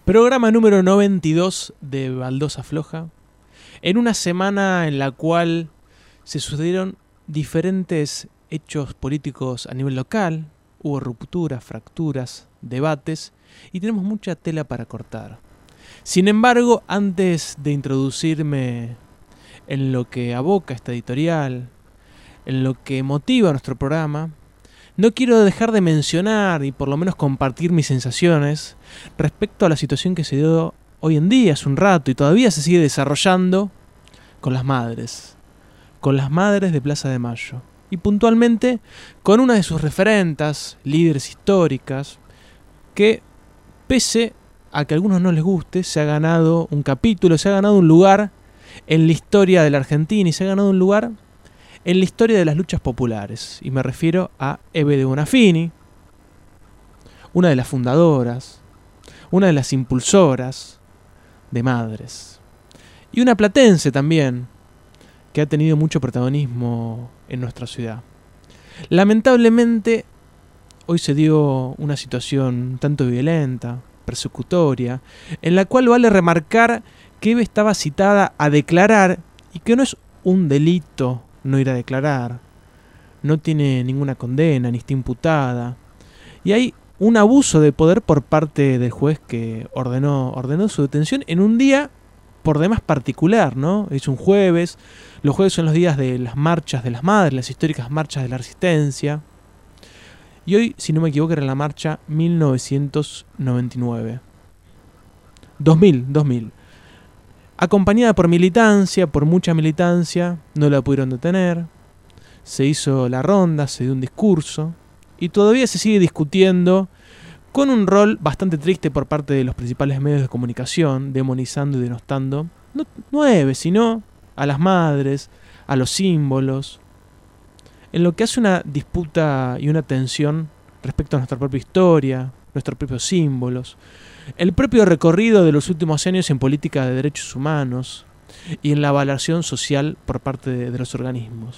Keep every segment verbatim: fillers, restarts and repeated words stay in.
Programa número noventa y dos de Baldosa Floja, en una semana en la cual se sucedieron diferentes hechos políticos a nivel local, hubo rupturas, fracturas, debates y tenemos mucha tela para cortar. Sin embargo, antes de introducirme en lo que aboca esta editorial, en lo que motiva nuestro programa, no quiero dejar de mencionar y por lo menos compartir mis sensaciones respecto a la situación que se dio hoy en día, hace un rato, y todavía se sigue desarrollando con las madres. Con las madres de Plaza de Mayo. Y puntualmente con una de sus referentas, líderes históricas, que pese a que a algunos no les guste, se ha ganado un capítulo, se ha ganado un lugar en la historia de la Argentina y se ha ganado un lugar en la historia de las luchas populares, y me refiero a Eve de Bonafini, una de las fundadoras, una de las impulsoras de Madres, y una platense también, que ha tenido mucho protagonismo en nuestra ciudad. Lamentablemente, hoy se dio una situación un tanto violenta, persecutoria, en la cual vale remarcar que Eve estaba citada a declarar, y que no es un delito no ir a declarar, no tiene ninguna condena, ni está imputada, y hay un abuso de poder por parte del juez que ordenó, ordenó su detención en un día por demás particular, ¿no? Es un jueves, los jueves son los días de las marchas de las madres, las históricas marchas de la Resistencia, y hoy, si no me equivoco, era la marcha mil novecientos noventa y nueve. dos mil, dos mil. Acompañada por militancia, por mucha militancia, no la pudieron detener, se hizo la ronda, se dio un discurso, y todavía se sigue discutiendo con un rol bastante triste por parte de los principales medios de comunicación, demonizando y denostando, no, no a Eve, sino a las madres, a los símbolos, en lo que hace una disputa y una tensión respecto a nuestra propia historia, nuestros propios símbolos, el propio recorrido de los últimos años en política de derechos humanos y en la evaluación social por parte de, de los organismos.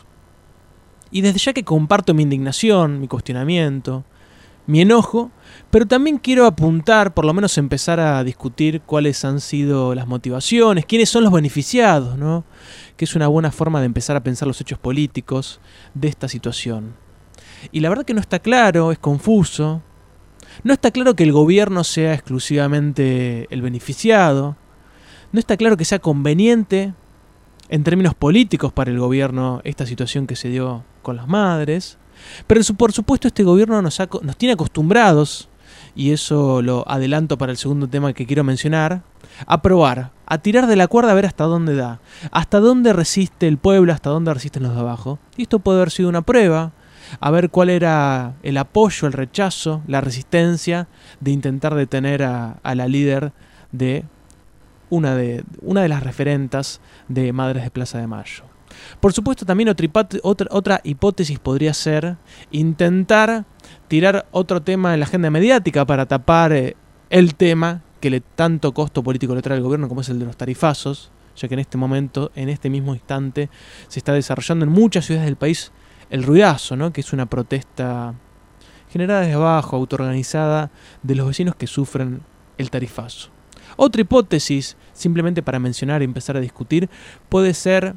Y desde ya que comparto mi indignación, mi cuestionamiento, mi enojo, pero también quiero apuntar, por lo menos empezar a discutir cuáles han sido las motivaciones, quiénes son los beneficiados, ¿no? Que es una buena forma de empezar a pensar los hechos políticos de esta situación. Y la verdad que no está claro, es confuso. No está claro que el gobierno sea exclusivamente el beneficiado. No está claro que sea conveniente, en términos políticos para el gobierno, esta situación que se dio con las madres. Pero por supuesto este gobierno nos, ha, nos tiene acostumbrados, y eso lo adelanto para el segundo tema que quiero mencionar, a probar, a tirar de la cuerda a ver hasta dónde da, hasta dónde resiste el pueblo, hasta dónde resisten los de abajo. Y esto puede haber sido una prueba, a ver cuál era el apoyo, el rechazo, la resistencia de intentar detener a, a la líder de una, de una de las referentas de Madres de Plaza de Mayo. Por supuesto, también otra, otra, otra hipótesis podría ser intentar tirar otro tema en la agenda mediática para tapar eh, el tema que le tanto costo político le trae al gobierno, como es el de los tarifazos, ya que en este momento, en este mismo instante, se está desarrollando en muchas ciudades del país el ruidazo, ¿no? Que es una protesta generada desde abajo, autoorganizada, de los vecinos que sufren el tarifazo. Otra hipótesis, simplemente para mencionar y empezar a discutir, puede ser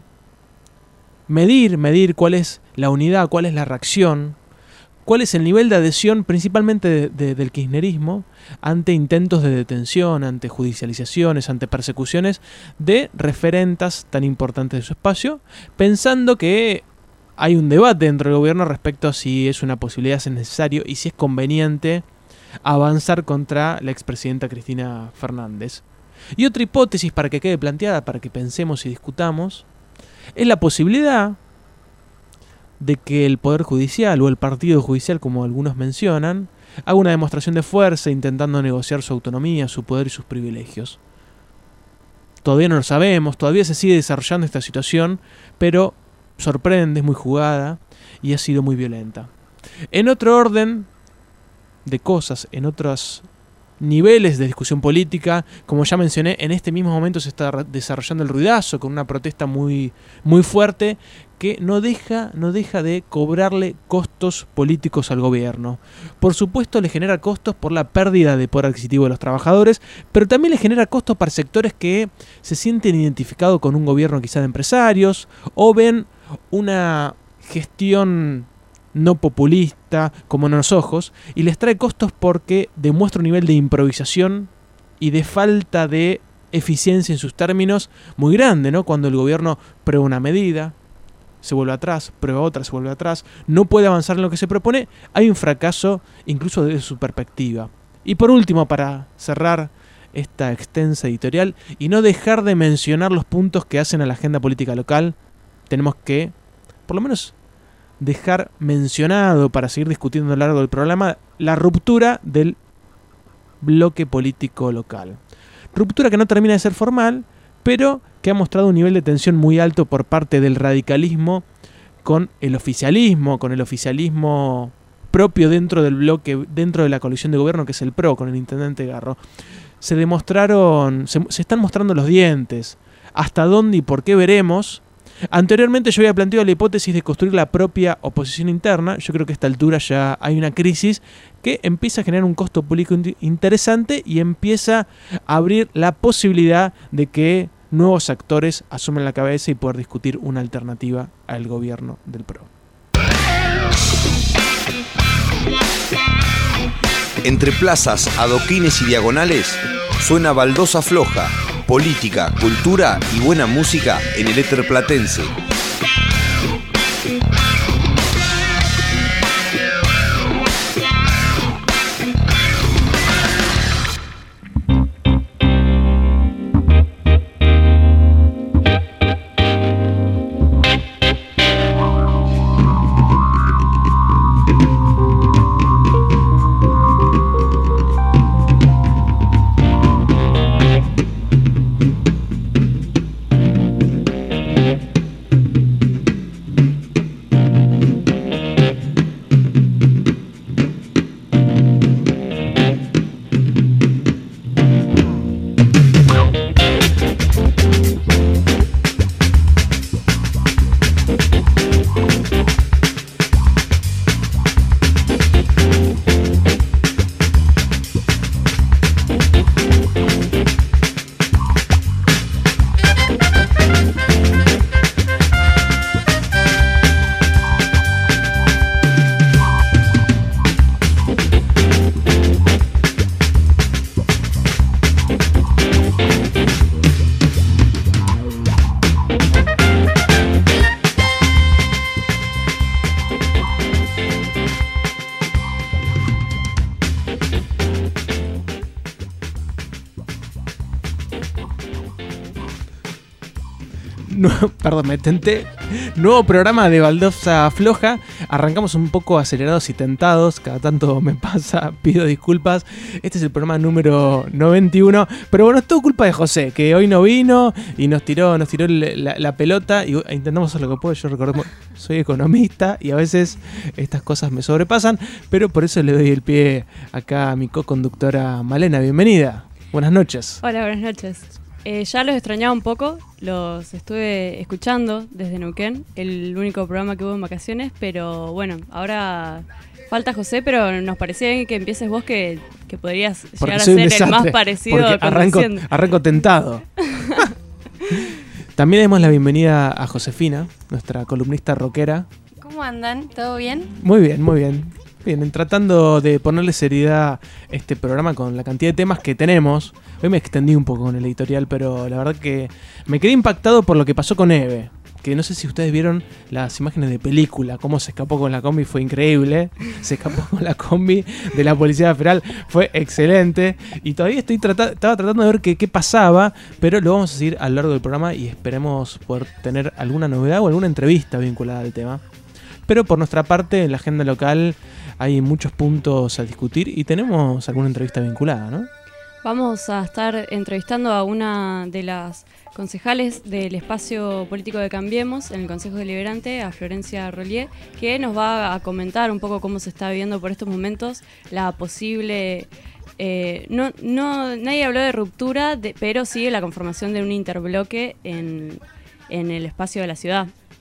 medir, medir cuál es la unidad, cuál es la reacción, cuál es el nivel de adhesión principalmente de, de, del kirchnerismo ante intentos de detención, ante judicializaciones, ante persecuciones de referentas tan importantes de su espacio, pensando que hay un debate dentro del gobierno respecto a si es una posibilidad, si es necesario y si es conveniente avanzar contra la expresidenta Cristina Fernández. Y otra hipótesis para que quede planteada, para que pensemos y discutamos, es la posibilidad de que el Poder Judicial o el Partido Judicial, como algunos mencionan, haga una demostración de fuerza intentando negociar su autonomía, su poder y sus privilegios. Todavía no lo sabemos, todavía se sigue desarrollando esta situación, pero sorprende, es muy jugada y ha sido muy violenta. En otro orden de cosas, en otros niveles de discusión política, como ya mencioné, en este mismo momento se está desarrollando el ruidazo con una protesta muy, muy fuerte que no deja, no deja de cobrarle costos políticos al gobierno. Por supuesto le genera costos por la pérdida de poder adquisitivo de los trabajadores, pero también le genera costos para sectores que se sienten identificados con un gobierno quizá de empresarios o ven una gestión no populista como en los ojos y les trae costos porque demuestra un nivel de improvisación y de falta de eficiencia en sus términos muy grande, ¿no? Cuando el gobierno prueba una medida, se vuelve atrás, prueba otra, se vuelve atrás, no puede avanzar en lo que se propone, hay un fracaso incluso desde su perspectiva. Y por último, para cerrar esta extensa editorial y no dejar de mencionar los puntos que hacen a la agenda política local, tenemos que, por lo menos, dejar mencionado para seguir discutiendo a lo largo del programa la ruptura del bloque político local. Ruptura que no termina de ser formal, pero que ha mostrado un nivel de tensión muy alto por parte del radicalismo con el oficialismo, con el oficialismo propio dentro del bloque, dentro de la coalición de gobierno que es el P R O, con el intendente Garro. Se demostraron, se, se están mostrando los dientes. Hasta dónde y por qué veremos. Anteriormente yo había planteado la hipótesis de construir la propia oposición interna. Yo creo que a esta altura ya hay una crisis que empieza a generar un costo político interesante y empieza a abrir la posibilidad de que nuevos actores asumen la cabeza y poder discutir una alternativa al gobierno del P R O. Entre plazas, adoquines y diagonales, suena Baldosa Floja, política, cultura y buena música en el éter platense. No, perdón, me tenté. Nuevo programa de Baldosa Floja. Arrancamos un poco acelerados y tentados. Cada tanto me pasa, pido disculpas. Este es el programa número noventa y uno. Pero bueno, es todo culpa de José, que hoy no vino y nos tiró, nos tiró la, la pelota. Y intentamos hacer lo que puedo. Yo recordemos, soy economista y a veces estas cosas me sobrepasan. Pero por eso le doy el pie acá a mi co-conductora Malena. Bienvenida. Buenas noches. Hola, buenas noches. Eh, ya los extrañaba un poco, los estuve escuchando desde Neuquén, el único programa que hubo en vacaciones, pero bueno, ahora falta José, pero nos parecía bien que empieces vos, que, que podrías porque llegar a ser desastre, el más parecido porque arranco, arranco tentado. También damos la bienvenida a Josefina, nuestra columnista rockera. ¿Cómo andan? ¿Todo bien? Muy bien, muy bien. Bien, tratando de ponerle seriedad a este programa con la cantidad de temas que tenemos. Hoy me extendí un poco con el editorial, pero la verdad que me quedé impactado por lo que pasó con Eve. Que no sé si ustedes vieron las imágenes de película, cómo se escapó con la combi, fue increíble. Se escapó con la combi de la Policía Federal, fue excelente. Y todavía estoy trata- estaba tratando de ver qué, qué pasaba, pero lo vamos a seguir a lo largo del programa y esperemos poder tener alguna novedad o alguna entrevista vinculada al tema. Pero por nuestra parte, en la agenda local hay muchos puntos a discutir y tenemos alguna entrevista vinculada, ¿no? Vamos a estar entrevistando a una de las concejales del espacio político de Cambiemos en el Consejo Deliberante, a Florencia Rollier, que nos va a comentar un poco cómo se está viviendo por estos momentos la posible... Eh, no, no, nadie habló de ruptura, de, pero sí de la conformación de un interbloque en, en el espacio de la ciudad.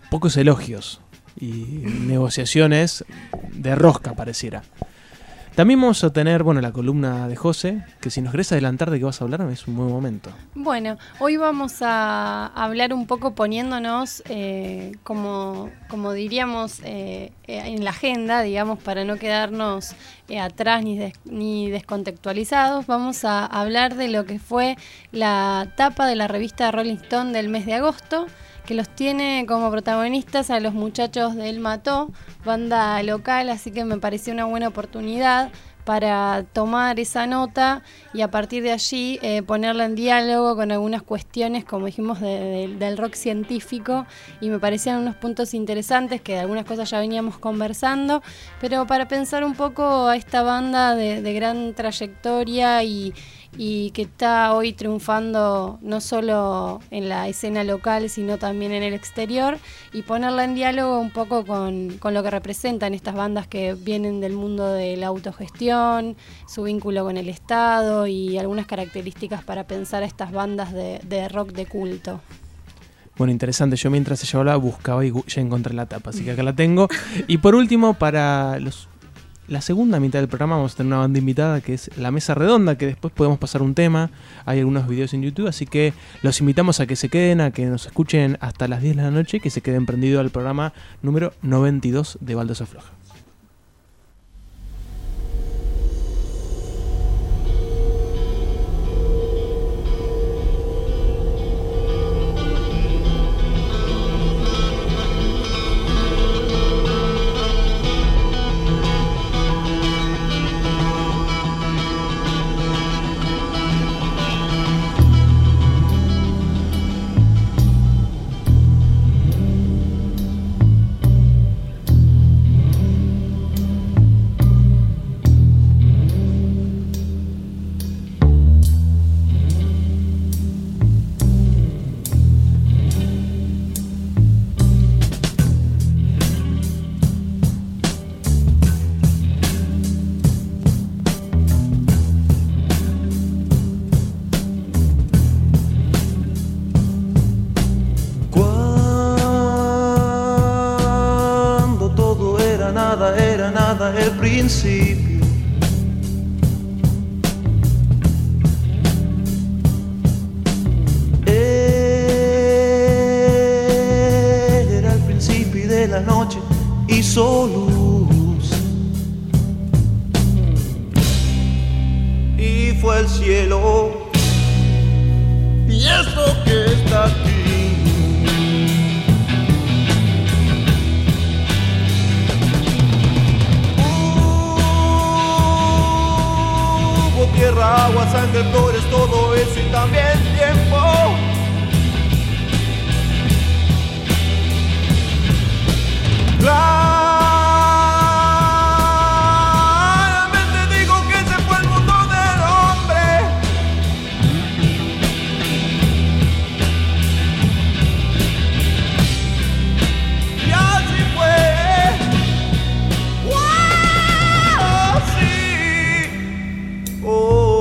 pocos elogios y negociaciones de rosca pareciera. También vamos a tener, bueno, la columna de José, que si nos querés adelantar de qué vas a hablar, es un buen momento. Bueno, hoy vamos a hablar un poco poniéndonos, eh, como, como diríamos, eh, en la agenda, digamos, para no quedarnos eh, atrás ni, des, ni descontextualizados. Vamos a hablar de lo que fue la tapa de la revista Rolling Stone del mes de agosto, que los tiene como protagonistas a los muchachos de El Mató, banda local, así que me pareció una buena oportunidad para tomar esa nota y a partir de allí eh, ponerla en diálogo con algunas cuestiones, como dijimos, de, de, del rock científico, y me parecían unos puntos interesantes que de algunas cosas ya veníamos conversando, pero para pensar un poco a esta banda de, de gran trayectoria y y que está hoy triunfando no solo en la escena local, sino también en el exterior, y ponerla en diálogo un poco con, con lo que representan estas bandas que vienen del mundo de la autogestión, su vínculo con el Estado y algunas características para pensar a estas bandas de, de rock de culto. Bueno, interesante. Yo mientras ella hablaba buscaba y ya encontré la tapa, así que acá la tengo. Y por último, para los la segunda mitad del programa vamos a tener una banda invitada que es La Mesa Redonda, que después podemos pasar un tema. Hay algunos videos en YouTube, así que los invitamos a que se queden, a que nos escuchen hasta las diez de la noche y que se queden prendidos al programa número noventa y dos de Baldosa Floja. El principio era el principio de la noche, hizo luz y fue el cielo, y esto que está aquí tierra, agua, sangre, flores, todo eso y también tiempo. Claramente digo que ese fue el mundo del hombre. Y así fue. ¡Wow! Sí. Oh.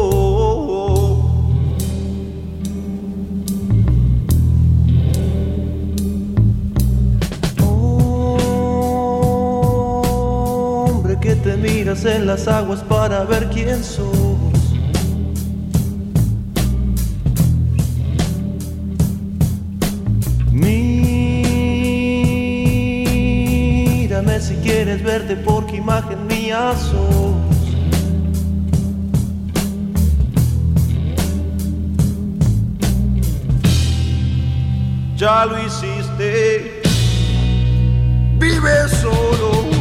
Te miras en las aguas para ver quién sos. Mírame si quieres verte porque imagen mía sos. Ya lo hiciste, vive solo.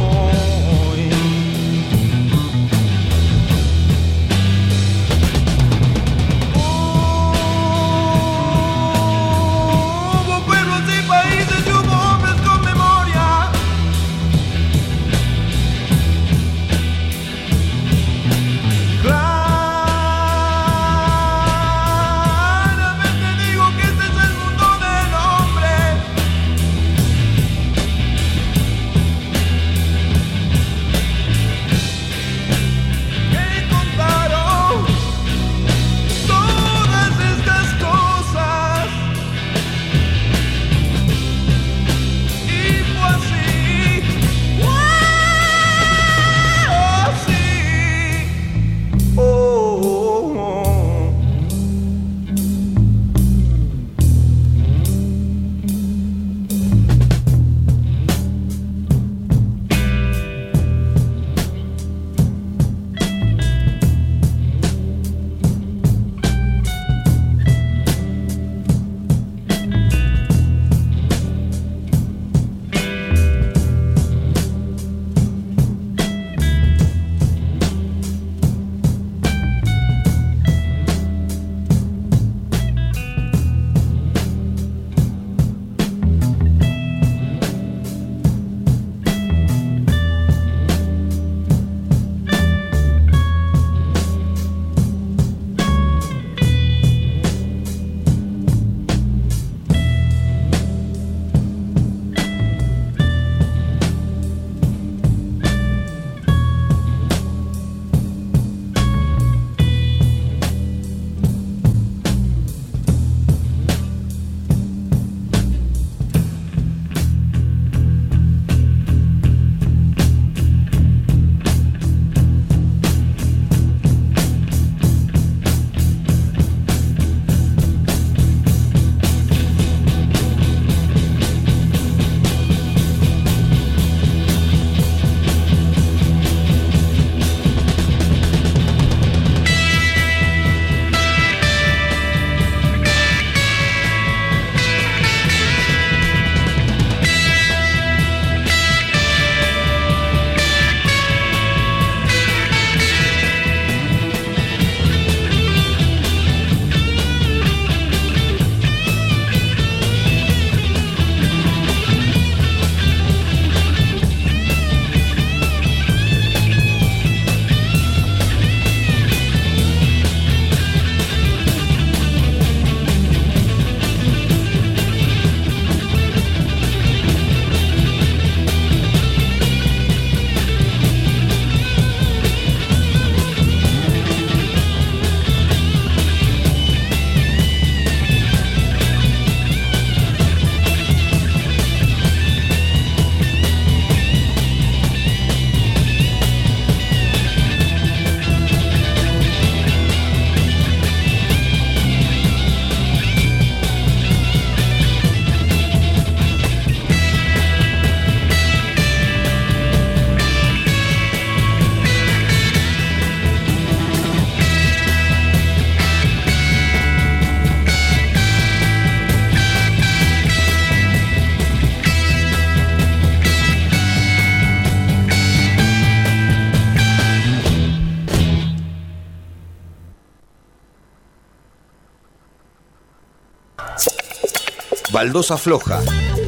Baldosa Floja.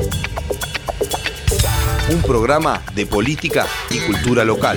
Un programa de política y cultura local.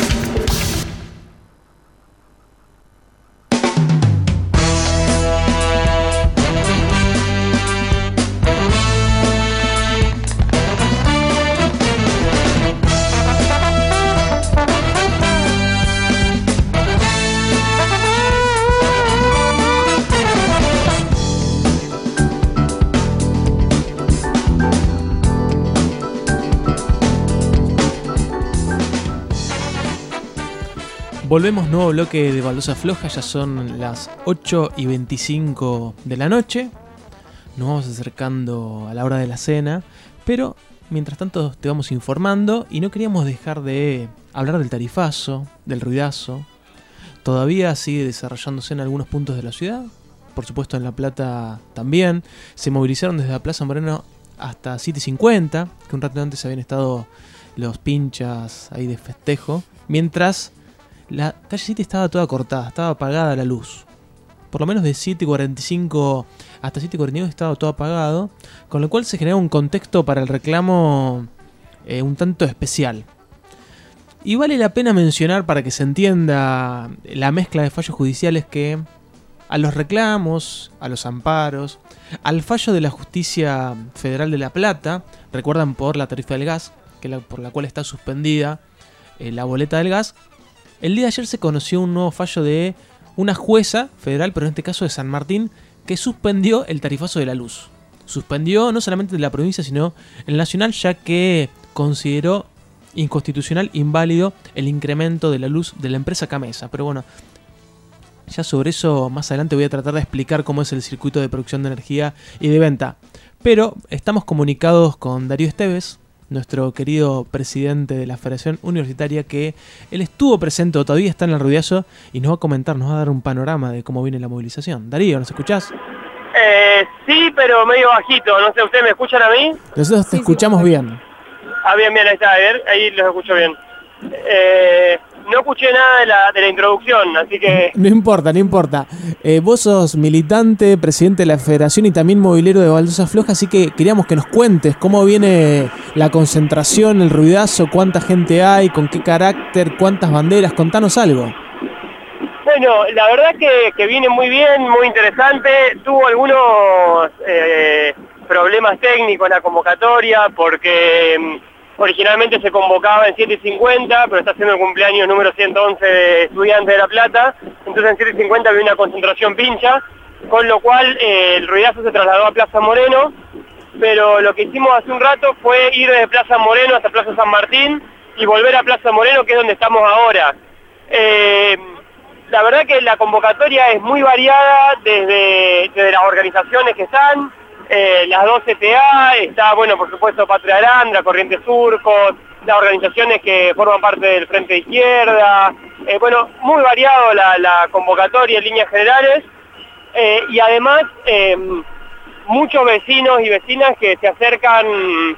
Volvemos, nuevo bloque de Baldosa Floja, ya son las ocho y veinticinco de la noche. Nos vamos acercando a la hora de la cena, pero mientras tanto te vamos informando y no queríamos dejar de hablar del tarifazo, del ruidazo. Todavía sigue desarrollándose en algunos puntos de la ciudad, por supuesto en La Plata también. Se movilizaron desde la Plaza Moreno hasta siete cincuenta, que un rato antes habían estado los pinchas ahí de festejo, mientras la calle siete estaba toda cortada, estaba apagada la luz. Por lo menos de siete cuarenta y cinco hasta siete cuarenta y nueve estaba todo apagado, con lo cual se genera un contexto para el reclamo eh, un tanto especial. Y vale la pena mencionar, para que se entienda la mezcla de fallos judiciales, que a los reclamos, a los amparos, al fallo de la Justicia Federal de La Plata, recuerdan, por la tarifa del gas, que la, por la cual está suspendida eh, la boleta del gas. El día de ayer se conoció un nuevo fallo de una jueza federal, pero en este caso de San Martín, que suspendió el tarifazo de la luz. Suspendió no solamente de la provincia, sino el nacional, ya que consideró inconstitucional, inválido, el incremento de la luz de la empresa Camesa. Pero bueno, ya sobre eso más adelante voy a tratar de explicar cómo es el circuito de producción de energía y de venta. Pero estamos comunicados con Darío Esteves, nuestro querido presidente de la Federación Universitaria, que él estuvo presente o todavía está en el ruidazo y nos va a comentar, nos va a dar un panorama de cómo viene la movilización. Darío, ¿nos escuchás? Eh, sí, pero medio bajito. No sé, ¿ustedes me escuchan a mí? Nosotros te sí, escuchamos sí. bien. Ah, bien, bien, ahí está, a ver, ahí los escucho bien. Eh, no escuché nada de la, de la introducción, así que... No importa, no importa. Eh, vos sos militante, presidente de la Federación y también movilero de Baldosa Floja, así que queríamos que nos cuentes cómo viene la concentración, el ruidazo, cuánta gente hay, con qué carácter, cuántas banderas, contanos algo. Bueno, la verdad que, que viene muy bien, muy interesante. Tuvo algunos eh, problemas técnicos la convocatoria, porque originalmente se convocaba en siete cincuenta, pero está haciendo el cumpleaños número ciento once de Estudiantes de La Plata, entonces en siete cincuenta había una concentración pincha, con lo cual eh, el ruidazo se trasladó a Plaza Moreno, pero lo que hicimos hace un rato fue ir desde Plaza Moreno hasta Plaza San Martín y volver a Plaza Moreno, que es donde estamos ahora. Eh, la verdad que la convocatoria es muy variada desde, desde las organizaciones que están. Eh, las dos C T A, está, bueno, por supuesto, Patria Arandra, Corrientes Surcos, las organizaciones que forman parte del Frente de Izquierda, eh, bueno, muy variado la, la convocatoria en líneas generales, eh, y además eh, muchos vecinos y vecinas que se acercan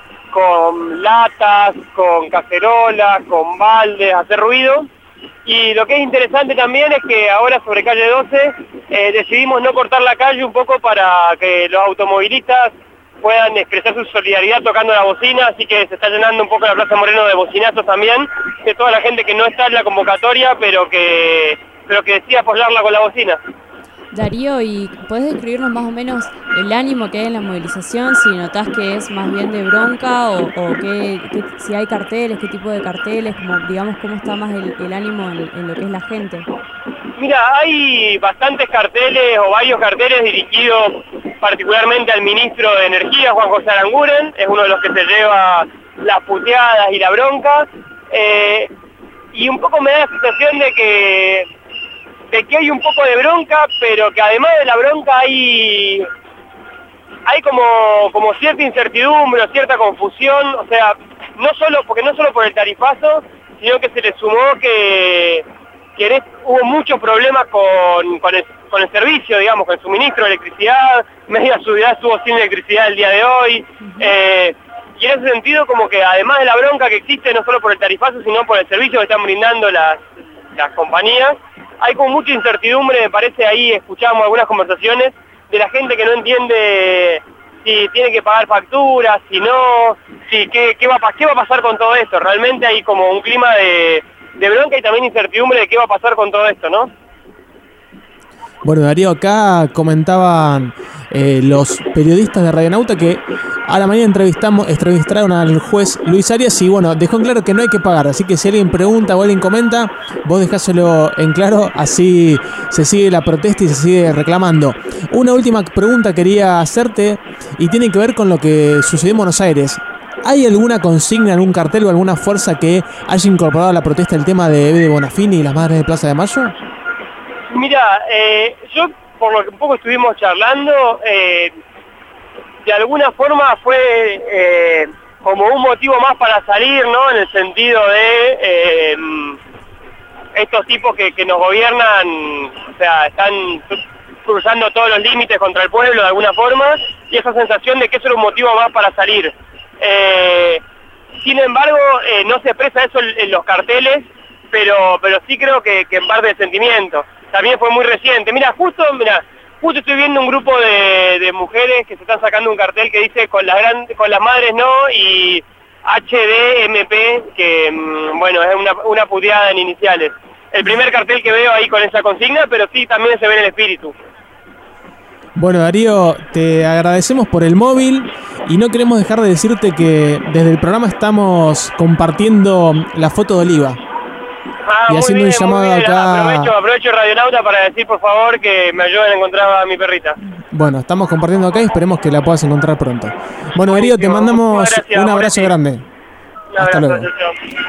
con latas, con cacerolas, con baldes, a hacer ruido. Y lo que es interesante también es que ahora sobre calle doce eh, decidimos no cortar la calle un poco para que los automovilistas puedan expresar su solidaridad tocando la bocina, así que se está llenando un poco la Plaza Moreno de bocinazos también, de toda la gente que no está en la convocatoria, pero que, pero que decide apoyarla con la bocina. Darío, ¿y podés describirnos más o menos el ánimo que hay en la movilización? Si notás que es más bien de bronca o, o qué, qué, si hay carteles, qué tipo de carteles, como, digamos, cómo está más el, el ánimo en, en lo que es la gente. Mira, hay bastantes carteles o varios carteles dirigidos particularmente al ministro de Energía, Juan José Aranguren, es uno de los que se lleva las puteadas y la bronca, eh, y un poco me da la sensación de que de que hay un poco de bronca, pero que además de la bronca hay hay como, como cierta incertidumbre, cierta confusión, o sea, no solo porque no solo por el tarifazo, sino que se le sumó que, que hubo muchos problemas con, con, el, con el servicio, digamos, con el suministro de electricidad, media ciudad estuvo sin electricidad el día de hoy, uh-huh. eh, y en ese sentido como que además de la bronca que existe no solo por el tarifazo, sino por el servicio que están brindando las, las compañías, hay como mucha incertidumbre, me parece, ahí escuchamos algunas conversaciones de la gente que no entiende si tiene que pagar facturas, si no, si qué, qué, va, a, qué va a pasar con todo esto. Realmente hay como un clima de, de bronca y también incertidumbre de qué va a pasar con todo esto, ¿no? Bueno, Darío, acá comentaban eh, los periodistas de Radionauta que a la mañana entrevistamos, entrevistaron al juez Luis Arias y bueno, dejó en claro que no hay que pagar, así que si alguien pregunta o alguien comenta, vos dejáselo en claro, así se sigue la protesta y se sigue reclamando. Una última pregunta quería hacerte y tiene que ver con lo que sucedió en Buenos Aires. ¿Hay alguna consigna, algún cartel o alguna fuerza que haya incorporado a la protesta el tema de Eve de Bonafini y las madres de Plaza de Mayo? Mira, eh, yo por lo que un poco estuvimos charlando, eh, de alguna forma fue eh, como un motivo más para salir, ¿no? En el sentido de eh, estos tipos que, que nos gobiernan, o sea, están cruzando todos los límites contra el pueblo de alguna forma, y esa sensación de que eso era un motivo más para salir. Eh, sin embargo, eh, no se expresa eso en, en los carteles, pero pero sí creo que, que en parte de sentimiento. También fue muy reciente. Mira, justo, mira, justo estoy viendo un grupo de, de mujeres que se están sacando un cartel que dice con las gran, con las madres no y H D M P, que bueno, es una, una puteada en iniciales. El primer cartel que veo ahí con esa consigna, pero sí también se ve en el espíritu. Bueno, Darío, te agradecemos por el móvil y no queremos dejar de decirte que desde el programa estamos compartiendo la foto de Oliva. Ah, y haciendo bien, un llamado acá. Aprovecho, aprovecho Radionauta para decir, por favor, que me ayuden a encontrar a mi perrita. Bueno, estamos compartiendo acá y esperemos que la puedas encontrar pronto. Bueno, Darío, te mandamos gracias, un abrazo grande. Un Hasta abrazo, luego.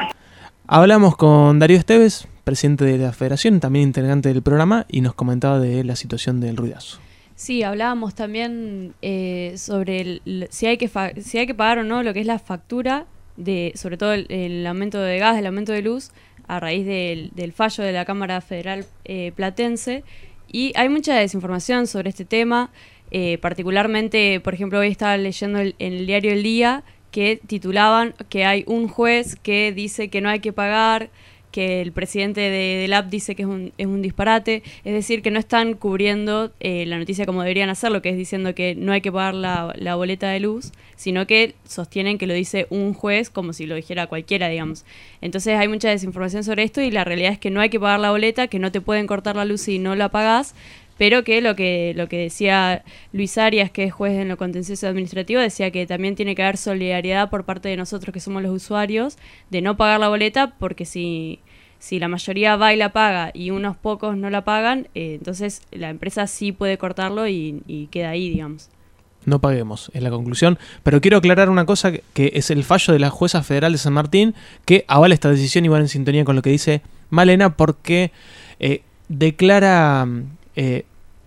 Hablamos con Darío Esteves, presidente de la Federación, también integrante del programa, y nos comentaba de la situación del ruidazo. Sí, hablábamos también eh, sobre el, si hay que fa- si hay que pagar o no lo que es la factura, de sobre todo el, el aumento de gas, el aumento de luz, a raíz del, del fallo de la Cámara Federal eh, Platense, y hay mucha desinformación sobre este tema, eh, particularmente, por ejemplo, hoy estaba leyendo el, en el diario El Día que titulaban que hay un juez que dice que no hay que pagar, que el presidente de, de la A P dice que es un, es un disparate, es decir, que no están cubriendo eh, la noticia como deberían hacerlo, que es diciendo que no hay que pagar la, la boleta de luz, sino que sostienen que lo dice un juez como si lo dijera cualquiera, digamos. Entonces hay mucha desinformación sobre esto y la realidad es que no hay que pagar la boleta, que no te pueden cortar la luz si no la pagás, pero que lo que lo que decía Luis Arias, que es juez en lo contencioso administrativo, decía que también tiene que haber solidaridad por parte de nosotros que somos los usuarios, de no pagar la boleta, porque si, si la mayoría va y la paga y unos pocos no la pagan, eh, entonces la empresa sí puede cortarlo y, y queda ahí, digamos. No paguemos, es la conclusión. Pero quiero aclarar una cosa, que es el fallo de la jueza federal de San Martín, que avala esta decisión y va en sintonía con lo que dice Malena, porque eh, declara eh,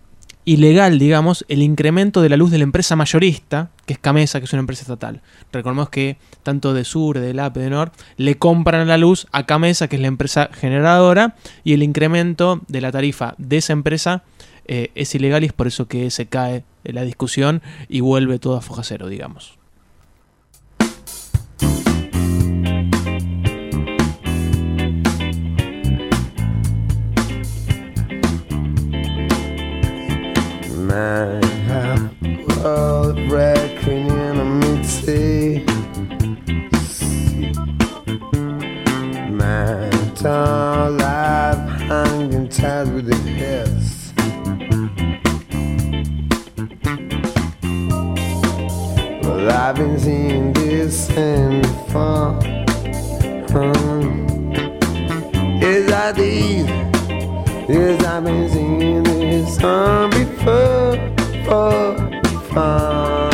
ilegal, digamos, el incremento de la luz de la empresa mayorista, que es Camesa, que es una empresa estatal. Recordemos que tanto de Sur, de la A P, de Nor, le compran la luz a Camesa, que es la empresa generadora, y el incremento de la tarifa de esa empresa eh, es ilegal, y es por eso que se cae la discusión y vuelve todo a foja cero, digamos. My world reckoning on me see my tall life hanging tight with the hills. Well, I've been seeing this and before. Um, is I these? Yes, I've been singing this song before, before, before.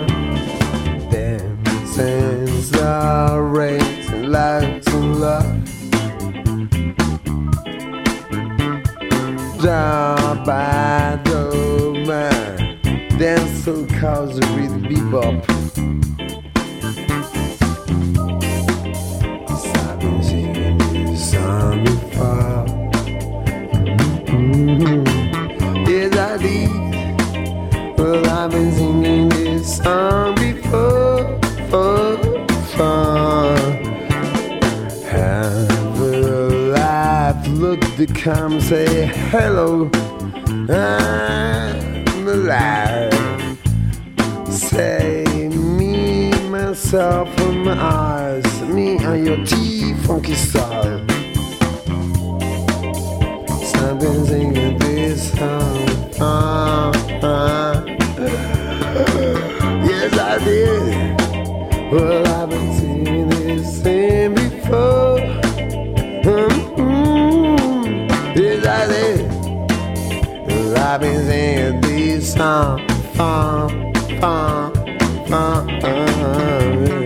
Dancing, star racing, lights and love. Drop by the man, dance so cause the rhythm bebop. Yes, I've been singing this song before. Mm-hmm. Yes, I did. Well, I've been singing this song before, before, before. Have a life, look to come say hello. I'm alive. say me, myself, and my eyes, me and your T-funky style. So I've been singing this song. Uh, uh. Yes, I did. Well, I've been singing this thing before. Mm-hmm. Yes, I did. Well, I've been singing this song. Uh, uh, uh, uh.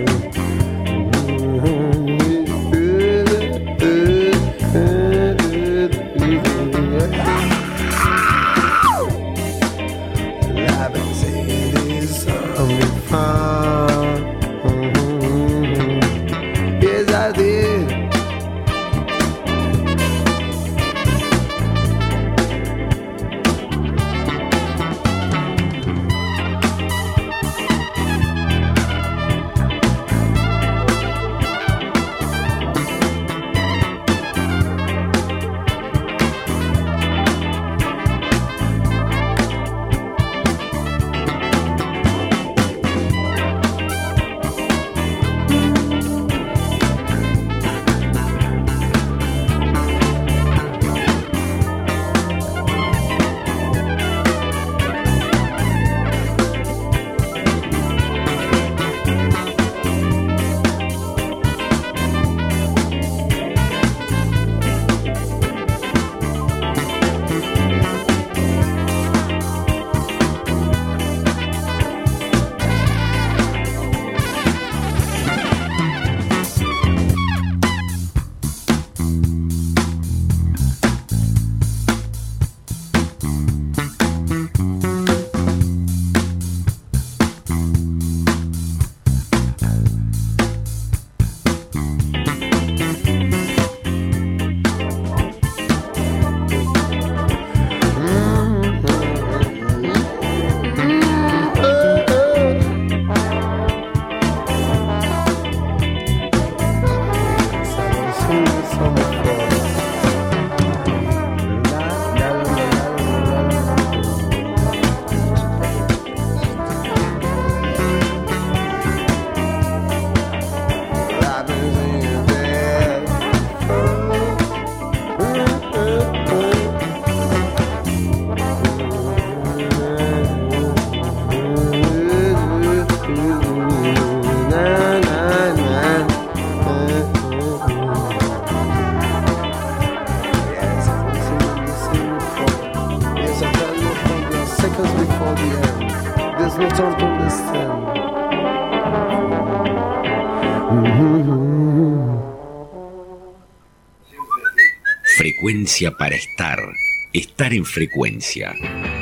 Frecuencia para estar, estar en frecuencia.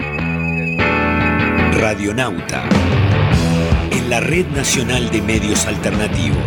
Radionauta, en la Red Nacional de Medios Alternativos.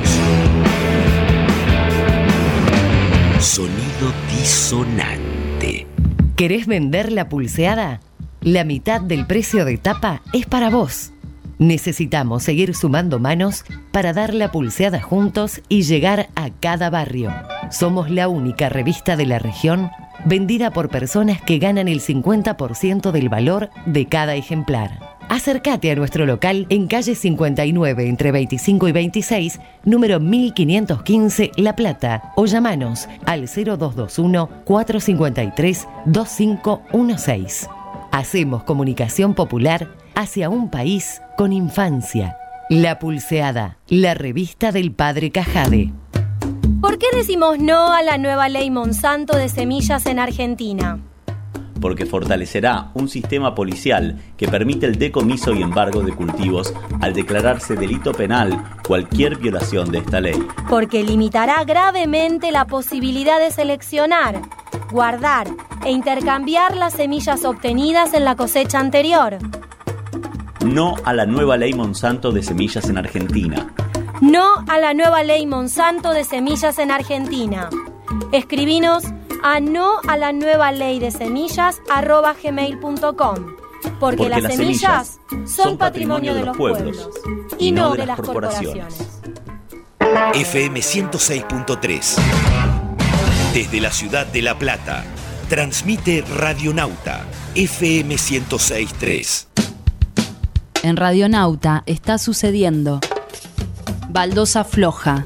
Sonido disonante. ¿Querés vender la pulseada? La mitad del precio de tapa es para vos. Necesitamos seguir sumando manos para dar la pulseada juntos y llegar a cada barrio. Somos la única revista de la región vendida por personas que ganan el cincuenta por ciento del valor de cada ejemplar. Acércate a nuestro local en calle cincuenta y nueve entre veinticinco y veintiséis, número mil quinientos quince, La Plata, o llamanos al cero dos dos uno, cuatro cinco tres, dos cinco uno seis. Hacemos comunicación popular hacia un país con infancia. La Pulseada, la revista del padre Cajade. ¿Por qué decimos no a la nueva ley Monsanto de semillas en Argentina? Porque fortalecerá un sistema policial que permite el decomiso y embargo de cultivos al declararse delito penal cualquier violación de esta ley. Porque limitará gravemente la posibilidad de seleccionar, guardar e intercambiar las semillas obtenidas en la cosecha anterior. No a la nueva ley Monsanto de semillas en Argentina. No a la nueva ley Monsanto de semillas en Argentina. Escribinos a no a la nueva ley de semillas arroba gmail punto com. Porque, Porque las, las semillas, semillas son patrimonio de los pueblos, pueblos y no de las corporaciones. F M ciento seis punto tres. Desde la ciudad de La Plata, transmite Radionauta F M ciento seis punto tres. En Radionauta está sucediendo. Baldosa floja.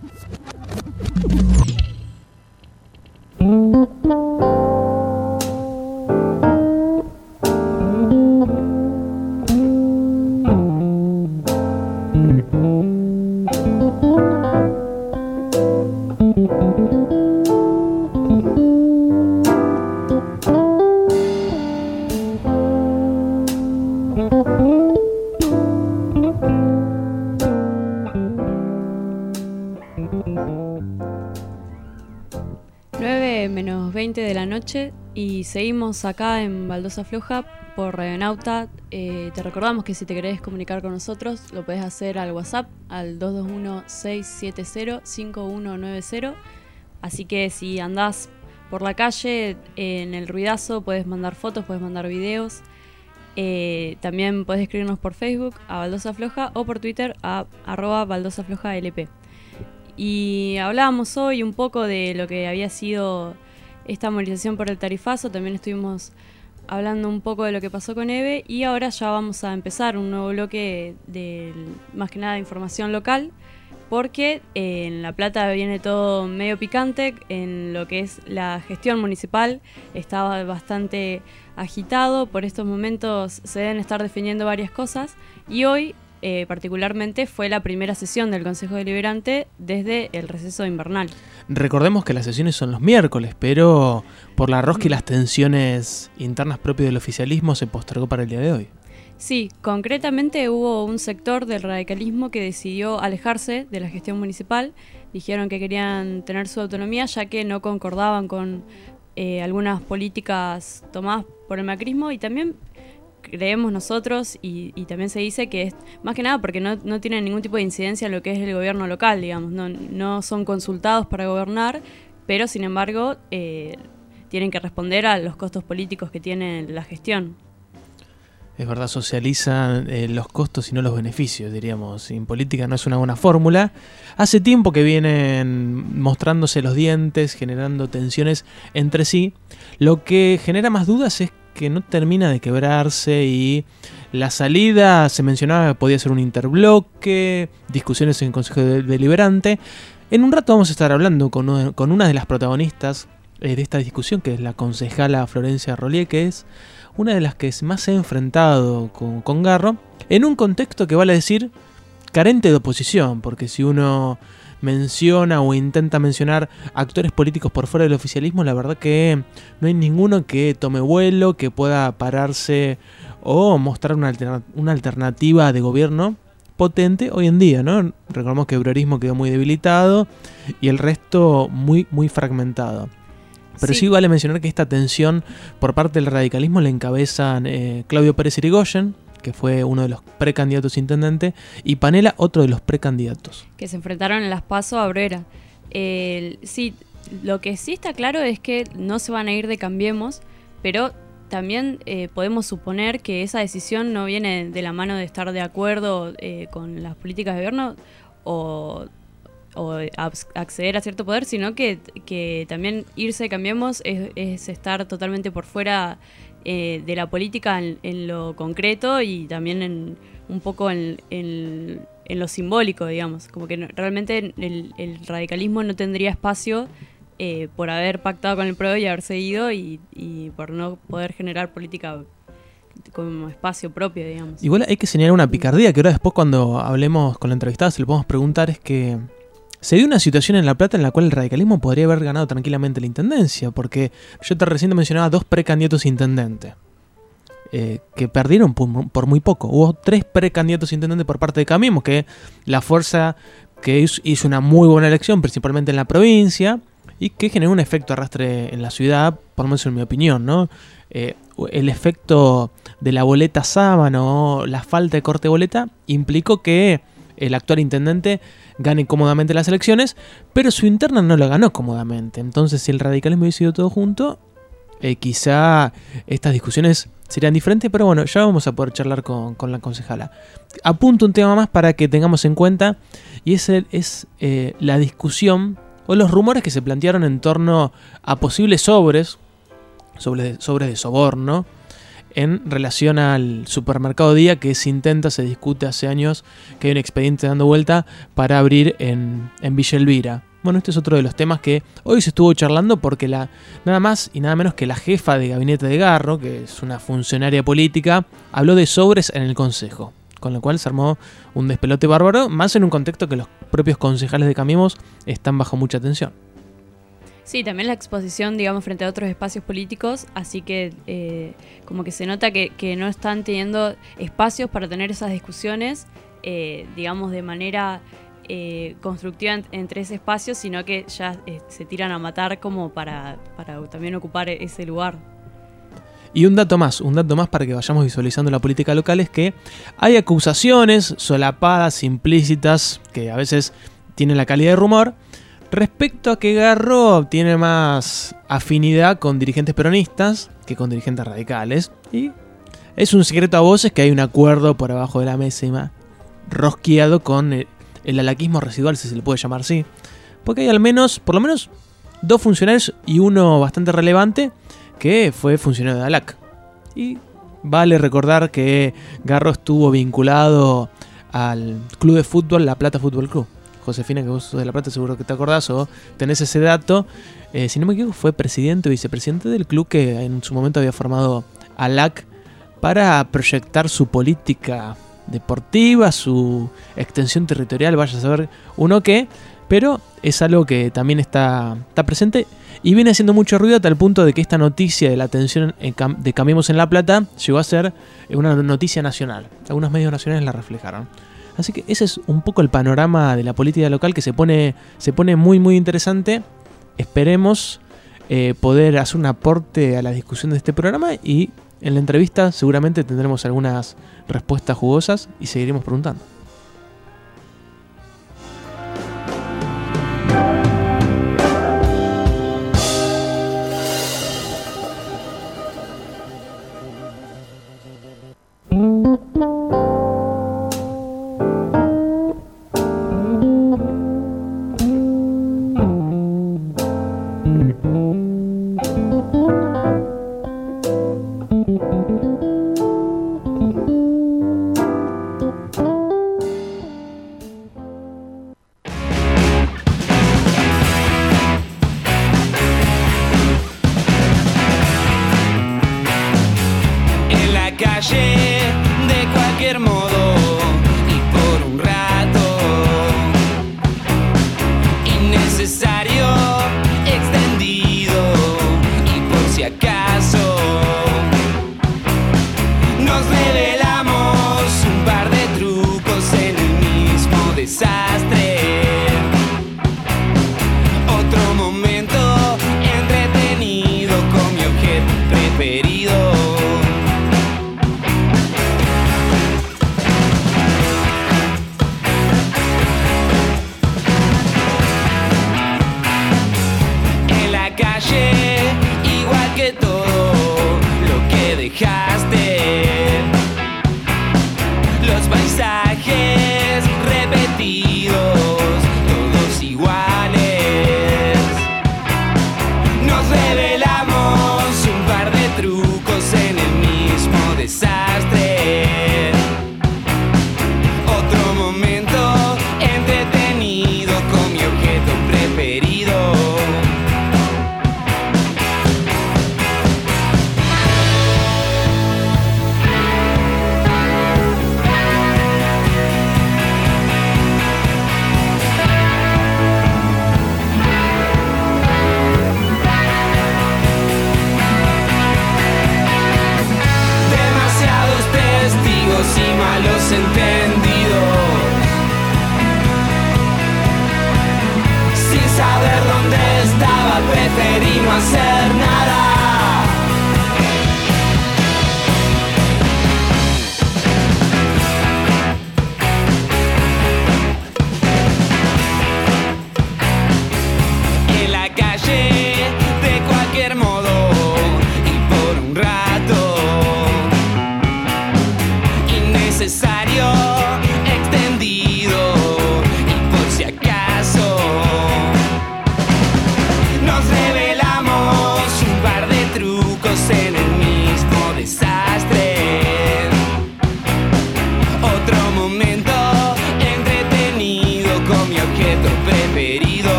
nueve menos veinte de la noche y seguimos acá en Baldosa Floja por Radionauta. Eh, te recordamos que si te querés comunicar con nosotros lo podés hacer al WhatsApp al dos dos uno, seis siete cero, cinco uno nueve cero. Así que si andás por la calle en el ruidazo podés mandar fotos, podés mandar videos. Eh, también podés escribirnos por Facebook a Baldosa Floja o por Twitter a arroba Baldosa Floja L P. Y hablábamos hoy un poco de lo que había sido esta movilización por el tarifazo. También estuvimos hablando un poco de lo que pasó con Eve. Y ahora ya vamos a empezar un nuevo bloque de, más que nada, de información local. Porque eh, en La Plata viene todo medio picante. En lo que es la gestión municipal estaba bastante agitado. Por estos momentos se deben estar definiendo varias cosas. Y hoy... Eh, particularmente fue la primera sesión del Consejo Deliberante desde el receso invernal. Recordemos que las sesiones son los miércoles, pero por la rosca y las tensiones internas propias del oficialismo se postergó para el día de hoy. Sí, concretamente hubo un sector del radicalismo que decidió alejarse de la gestión municipal. Dijeron que querían tener su autonomía ya que no concordaban con eh, algunas políticas tomadas por el macrismo, y también creemos nosotros, y, y también se dice que es más que nada porque no, no tienen ningún tipo de incidencia en lo que es el gobierno local, digamos, no, no son consultados para gobernar, pero sin embargo eh, tienen que responder a los costos políticos que tiene la gestión. Es verdad, socializan eh, los costos y no los beneficios, diríamos. En política no es una buena fórmula. Hace tiempo que vienen mostrándose los dientes, generando tensiones entre sí. Lo que genera más dudas es que no termina de quebrarse, y la salida se mencionaba que podía ser un interbloque, discusiones en el Consejo Deliberante. En un rato vamos a estar hablando con una, con una de las protagonistas eh, de esta discusión, que es la concejala Florencia Rollier, que es una de las que más se ha enfrentado con, con Garro, en un contexto que vale decir carente de oposición, porque si uno menciona o intenta mencionar actores políticos por fuera del oficialismo, la verdad que no hay ninguno que tome vuelo, que pueda pararse o mostrar una, alterna- una alternativa de gobierno potente hoy en día, ¿no? Recordemos que el Ebrorismo quedó muy debilitado y el resto muy, muy fragmentado. Pero sí. sí vale mencionar que esta tensión por parte del radicalismo la encabezan eh, Claudio Pérez Irigoyen, que fue uno de los precandidatos a intendente, y Panela, otro de los precandidatos. Que se enfrentaron en las PASO a Brera. Eh, sí, lo que sí está claro es que no se van a ir de Cambiemos, pero también eh, podemos suponer que esa decisión no viene de la mano de estar de acuerdo eh, con las políticas de gobierno o, o acceder a cierto poder, sino que, que también irse de Cambiemos es, es estar totalmente por fuera Eh, de la política en, en lo concreto, y también en un poco en, en, en lo simbólico, digamos, como que no, realmente el, el radicalismo no tendría espacio eh, por haber pactado con el P R O y haberse ido, y, y por no poder generar política como espacio propio, digamos. Igual hay que señalar una picardía que ahora después, cuando hablemos con la entrevistada, se lo podemos preguntar, es que se dio una situación en La Plata en la cual el radicalismo podría haber ganado tranquilamente la intendencia, porque yo te recién mencionaba dos precandidatos a intendente eh, que perdieron por, por muy poco. Hubo tres precandidatos a intendente por parte de Cambiemos, que la fuerza que hizo, hizo una muy buena elección, principalmente en la provincia, y que generó un efecto arrastre en la ciudad, por lo menos en mi opinión, ¿no? Eh, el efecto de la boleta sábana o la falta de corte de boleta implicó que el actual intendente gane cómodamente las elecciones, pero su interna no lo ganó cómodamente. Entonces, si el radicalismo hubiese ido todo junto, eh, quizá estas discusiones serían diferentes, pero bueno, ya vamos a poder charlar con, con la concejala. Apunto un tema más para que tengamos en cuenta, y ese es eh, la discusión o los rumores que se plantearon en torno a posibles sobres, sobres de, sobres de soborno, en relación al supermercado Día, que se intenta, se discute hace años, que hay un expediente dando vuelta para abrir en, en Villa Elvira. Bueno, este es otro de los temas que hoy se estuvo charlando porque la, nada más y nada menos que la jefa de gabinete de Garro, que es una funcionaria política, habló de sobres en el Consejo, con lo cual se armó un despelote bárbaro, más en un contexto que los propios concejales de Cambiemos están bajo mucha tensión. Sí, también la exposición, digamos, frente a otros espacios políticos, así que eh, como que se nota que, que no están teniendo espacios para tener esas discusiones, eh, digamos, de manera eh, constructiva en, entre ese espacio, sino que ya eh, se tiran a matar como para, para también ocupar ese lugar. Y un dato más, un dato más para que vayamos visualizando la política local es que hay acusaciones solapadas, implícitas, que a veces tienen la calidad de rumor, respecto a que Garro tiene más afinidad con dirigentes peronistas que con dirigentes radicales. Y es un secreto a voces que hay un acuerdo por abajo de la mesa y más rosqueado con el, el alaquismo residual, si se le puede llamar así. Porque hay al menos, por lo menos, dos funcionarios y uno bastante relevante que fue funcionario de ALAC. Y vale recordar que Garro estuvo vinculado al club de fútbol La Plata Fútbol Club. Josefina, que vos sos de La Plata, seguro que te acordás o tenés ese dato. Eh, si no me equivoco, fue presidente o vicepresidente del club que en su momento había formado ALAC para proyectar su política deportiva, su extensión territorial, vaya a saber uno qué, pero es algo que también está, está presente y viene haciendo mucho ruido a tal punto de que esta noticia de la atención de Cambiemos en La Plata llegó a ser una noticia nacional. Algunos medios nacionales la reflejaron. Así que ese es un poco el panorama de la política local que se pone, se pone muy muy interesante. Esperemos eh, poder hacer un aporte a la discusión de este programa y en la entrevista seguramente tendremos algunas respuestas jugosas y seguiremos preguntando.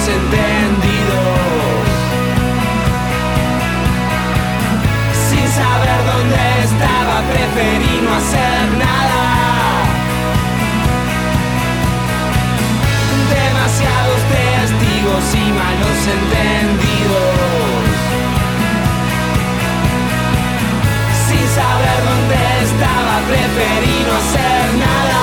entendidos. Sin saber dónde estaba, preferí no hacer nada. Demasiados testigos y malos entendidos. Sin saber dónde estaba, preferí no hacer nada.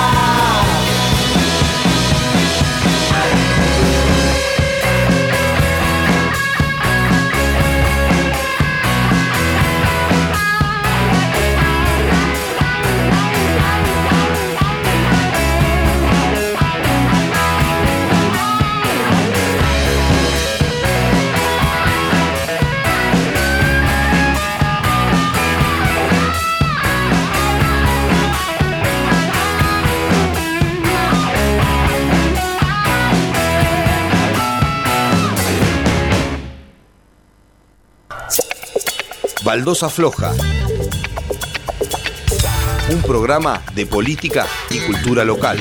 Baldosa Floja, un programa de política y cultura local.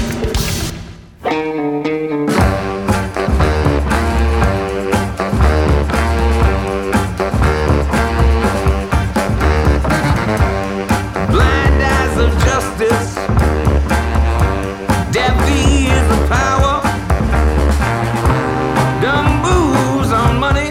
Blind eyes of justice, deaf ears of power, dumb boos on money.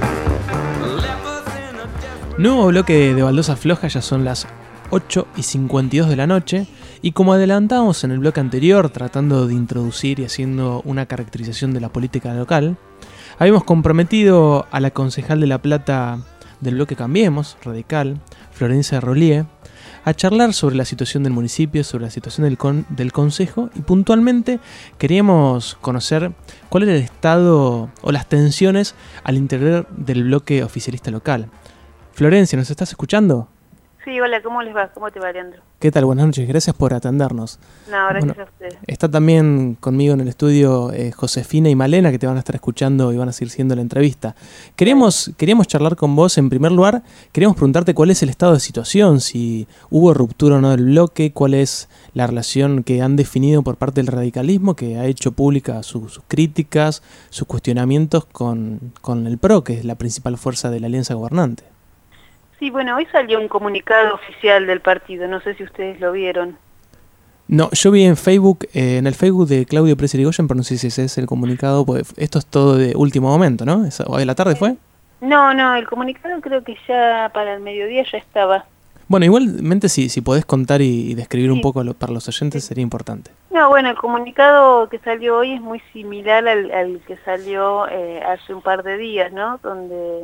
Nuevo bloque de Baldosa Floja, ya son las ocho y cincuenta y dos de la noche, y como adelantamos en el bloque anterior, tratando de introducir y haciendo una caracterización de la política local, habíamos comprometido a la concejal de La Plata del bloque Cambiemos, radical, Florencia Rollier, a charlar sobre la situación del municipio, sobre la situación del, con, del concejo, y puntualmente queríamos conocer cuál era el estado o las tensiones al interior del bloque oficialista local. Florencia, ¿nos estás escuchando? Sí, hola, ¿cómo les va? ¿Cómo te va, Leandro? ¿Qué tal? Buenas noches, gracias por atendernos. No, gracias bueno, a ustedes. Está también conmigo en el estudio eh, Josefina y Malena, que te van a estar escuchando y van a seguir siendo la entrevista. Queríamos, queríamos charlar con vos en primer lugar, queríamos preguntarte cuál es el estado de situación, si hubo ruptura o no del bloque, cuál es la relación que han definido por parte del radicalismo, que ha hecho pública su, sus críticas, sus cuestionamientos con, con el P R O, que es la principal fuerza de la alianza gobernante. Sí, bueno, hoy salió un comunicado oficial del partido, no sé si ustedes lo vieron. No, yo vi en Facebook, eh, en el Facebook de Claudio Press Irigoyen, pero no sé si ese es el comunicado, porque esto es todo de último momento, ¿no? ¿Hoy de la tarde fue? No, no, el comunicado creo que ya para el mediodía ya estaba. Bueno, igualmente si, si podés contar y, y describir sí. un poco lo, para los oyentes sí. sería importante. No, bueno, el comunicado que salió hoy es muy similar al, al que salió eh, hace un par de días, ¿no? Donde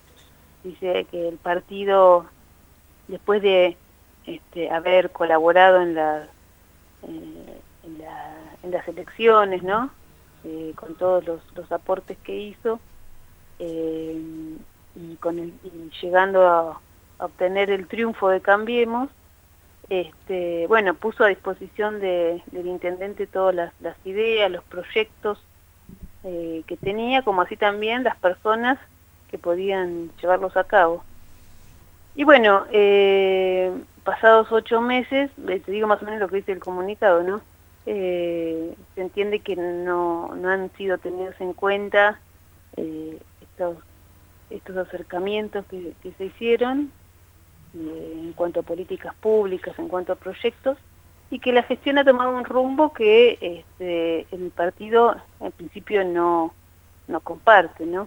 dice que el partido, después de este, haber colaborado en, la, eh, en, la, en las elecciones, ¿no? Eh, con todos los, los aportes que hizo, eh, y, con el, y llegando a, a obtener el triunfo de Cambiemos, este, bueno, puso a disposición de, del intendente todas las, las ideas, los proyectos eh, que tenía, como así también las personas que podían llevarlos a cabo. Y bueno, eh, pasados ocho meses, te digo más o menos lo que dice el comunicado, ¿no? Eh, se entiende que no, no han sido tenidos en cuenta eh, estos, estos acercamientos que, que se hicieron eh, en cuanto a políticas públicas, en cuanto a proyectos, y que la gestión ha tomado un rumbo que este, el partido en principio no, no comparte, ¿no?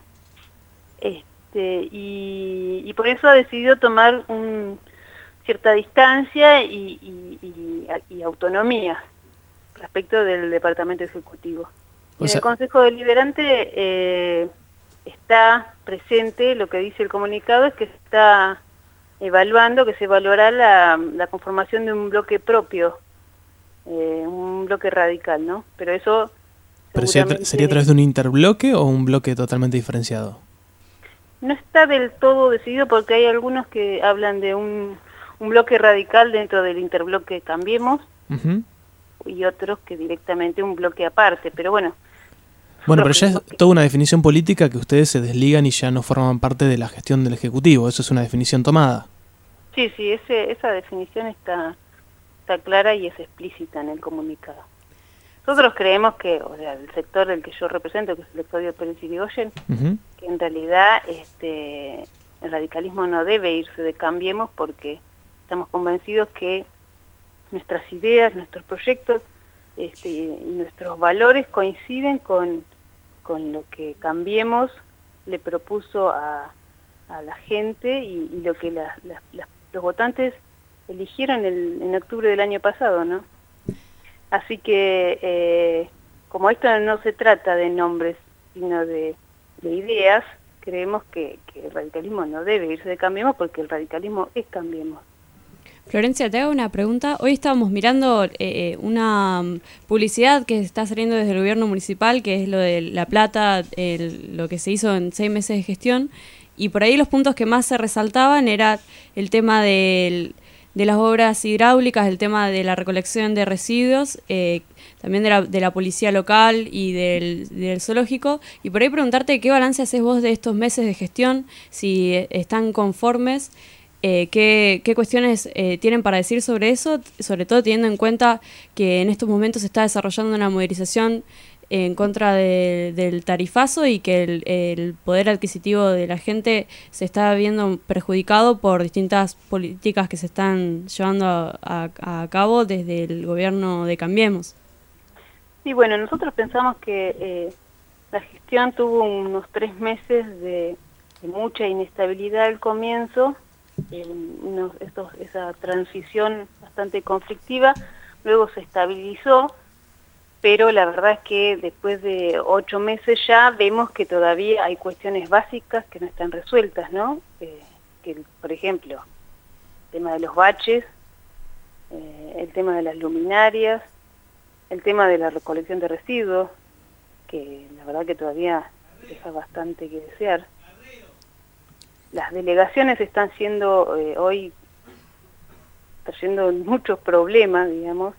Este, y, y por eso ha decidido tomar un, cierta distancia y, y, y, y autonomía respecto del departamento ejecutivo. O en sea, el Consejo Deliberante eh, está presente, lo que dice el comunicado es que se está evaluando, que se evaluará la, la conformación de un bloque propio, eh, un bloque radical, ¿no? Pero eso... ¿Pero seguramente... sería a través de un interbloque o un bloque totalmente diferenciado? No está del todo decidido porque hay algunos que hablan de un, un bloque radical dentro del interbloque Cambiemos, uh-huh. y otros que directamente un bloque aparte, pero bueno. Bueno, pero ya es toda una definición política que ustedes se desligan y ya no forman parte de la gestión del Ejecutivo, eso es una definición tomada. Sí, sí, ese, esa definición está, está clara y es explícita en el comunicado. Nosotros creemos que, o sea, el sector del que yo represento, que es el Claudio Pérez Irigoyen, uh-huh. que en realidad este, el radicalismo no debe irse de Cambiemos porque estamos convencidos que nuestras ideas, nuestros proyectos este, y nuestros valores coinciden con, con lo que Cambiemos le propuso a, a la gente y, y lo que la, la, la, los votantes eligieron el, en octubre del año pasado, ¿no? Así que, eh, como esto no se trata de nombres, sino de, de ideas, creemos que, que el radicalismo no debe irse de Cambiemos porque el radicalismo es Cambiemos. Florencia, te hago una pregunta. Hoy estábamos mirando eh, una publicidad que está saliendo desde el gobierno municipal, que es lo de La Plata, el, lo que se hizo en seis meses de gestión, y por ahí los puntos que más se resaltaban era el tema del... de las obras hidráulicas, el tema de la recolección de residuos, eh, también de la, de la policía local y del, del zoológico. Y por ahí preguntarte qué balance haces vos de estos meses de gestión, si eh, están conformes, eh, qué, qué cuestiones eh, tienen para decir sobre eso, sobre todo teniendo en cuenta que en estos momentos se está desarrollando una movilización en contra de, del tarifazo y que el, el poder adquisitivo de la gente se está viendo perjudicado por distintas políticas que se están llevando a, a, a cabo desde el gobierno de Cambiemos. Sí, bueno, nosotros pensamos que eh, la gestión tuvo unos tres meses de, de mucha inestabilidad al comienzo, eh, unos, estos, esa transición bastante conflictiva, luego se estabilizó, pero la verdad es que después de ocho meses ya vemos que todavía hay cuestiones básicas que no están resueltas, ¿no? Eh, que, por ejemplo, el tema de los baches, eh, el tema de las luminarias, el tema de la recolección de residuos, que la verdad que todavía deja bastante que desear. Las delegaciones están siendo eh, hoy trayendo muchos problemas, digamos.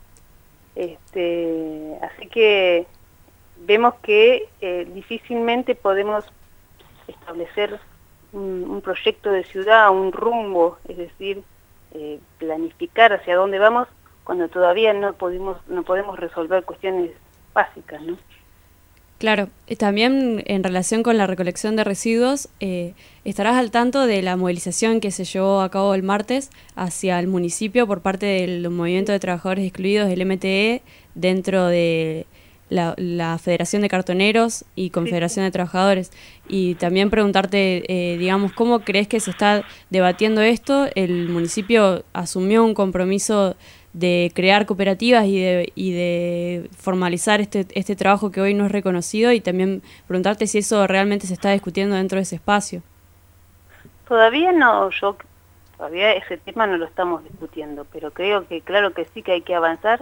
Este, así que vemos que eh, difícilmente podemos establecer un, un proyecto de ciudad, un rumbo, es decir, eh, planificar hacia dónde vamos cuando todavía no podemos, no podemos resolver cuestiones básicas, ¿no? Claro, también en relación con la recolección de residuos, eh, estarás al tanto de la movilización que se llevó a cabo el martes hacia el municipio por parte del Movimiento de Trabajadores Excluidos, el M T E, dentro de la, la Federación de Cartoneros y Confederación de Trabajadores. Y también preguntarte, eh, digamos, ¿cómo crees que se está debatiendo esto? El municipio asumió un compromiso de crear cooperativas y de, y de formalizar este, este trabajo que hoy no es reconocido, y también preguntarte si eso realmente se está discutiendo dentro de ese espacio. Todavía no, yo todavía ese tema no lo estamos discutiendo, pero creo que claro que sí que hay que avanzar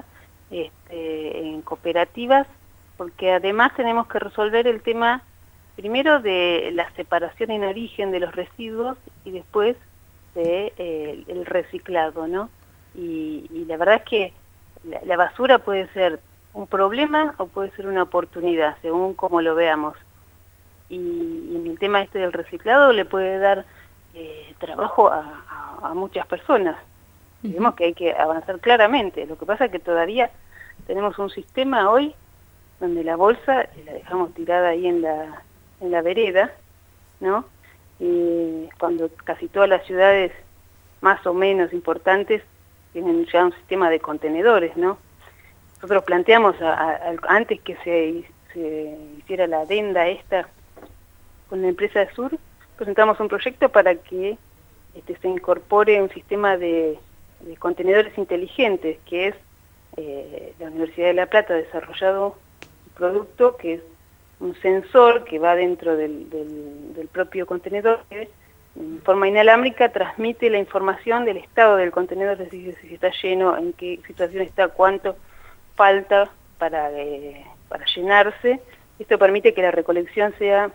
este, en cooperativas, porque además tenemos que resolver el tema primero de la separación en origen de los residuos y después de, eh, el reciclado, ¿no? Y, y la verdad es que la, la basura puede ser un problema o puede ser una oportunidad, según cómo lo veamos. Y, y en el tema este del reciclado le puede dar eh, trabajo a, a, a muchas personas. Uh-huh. Vemos que hay que avanzar claramente. Lo que pasa es que todavía tenemos un sistema hoy donde la bolsa la dejamos tirada ahí en la, en la vereda, ¿no? Y cuando casi todas las ciudades más o menos importantes tienen ya un sistema de contenedores, ¿no? Nosotros planteamos a, a, antes que se, se hiciera la adenda esta con la empresa de Sur, presentamos un proyecto para que este, se incorpore un sistema de, de contenedores inteligentes, que es eh, la Universidad de La Plata ha desarrollado un producto que es un sensor que va dentro del, del, del propio contenedor, que en forma inalámbrica transmite la información del estado del contenedor, es decir, si está lleno, en qué situación está, cuánto falta para, eh, para llenarse. Esto permite que la recolección sea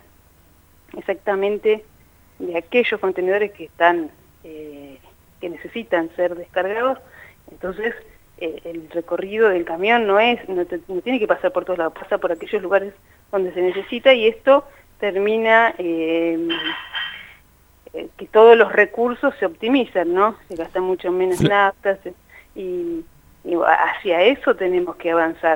exactamente de aquellos contenedores que están eh, que necesitan ser descargados. Entonces eh, el recorrido del camión no es no, te, no tiene que pasar por todos lados, pasa por aquellos lugares donde se necesita, y esto termina eh, eh, que todos los recursos se optimizan, ¿no? Se gasta mucho menos nafta, se, y, y hacia eso tenemos que avanzar.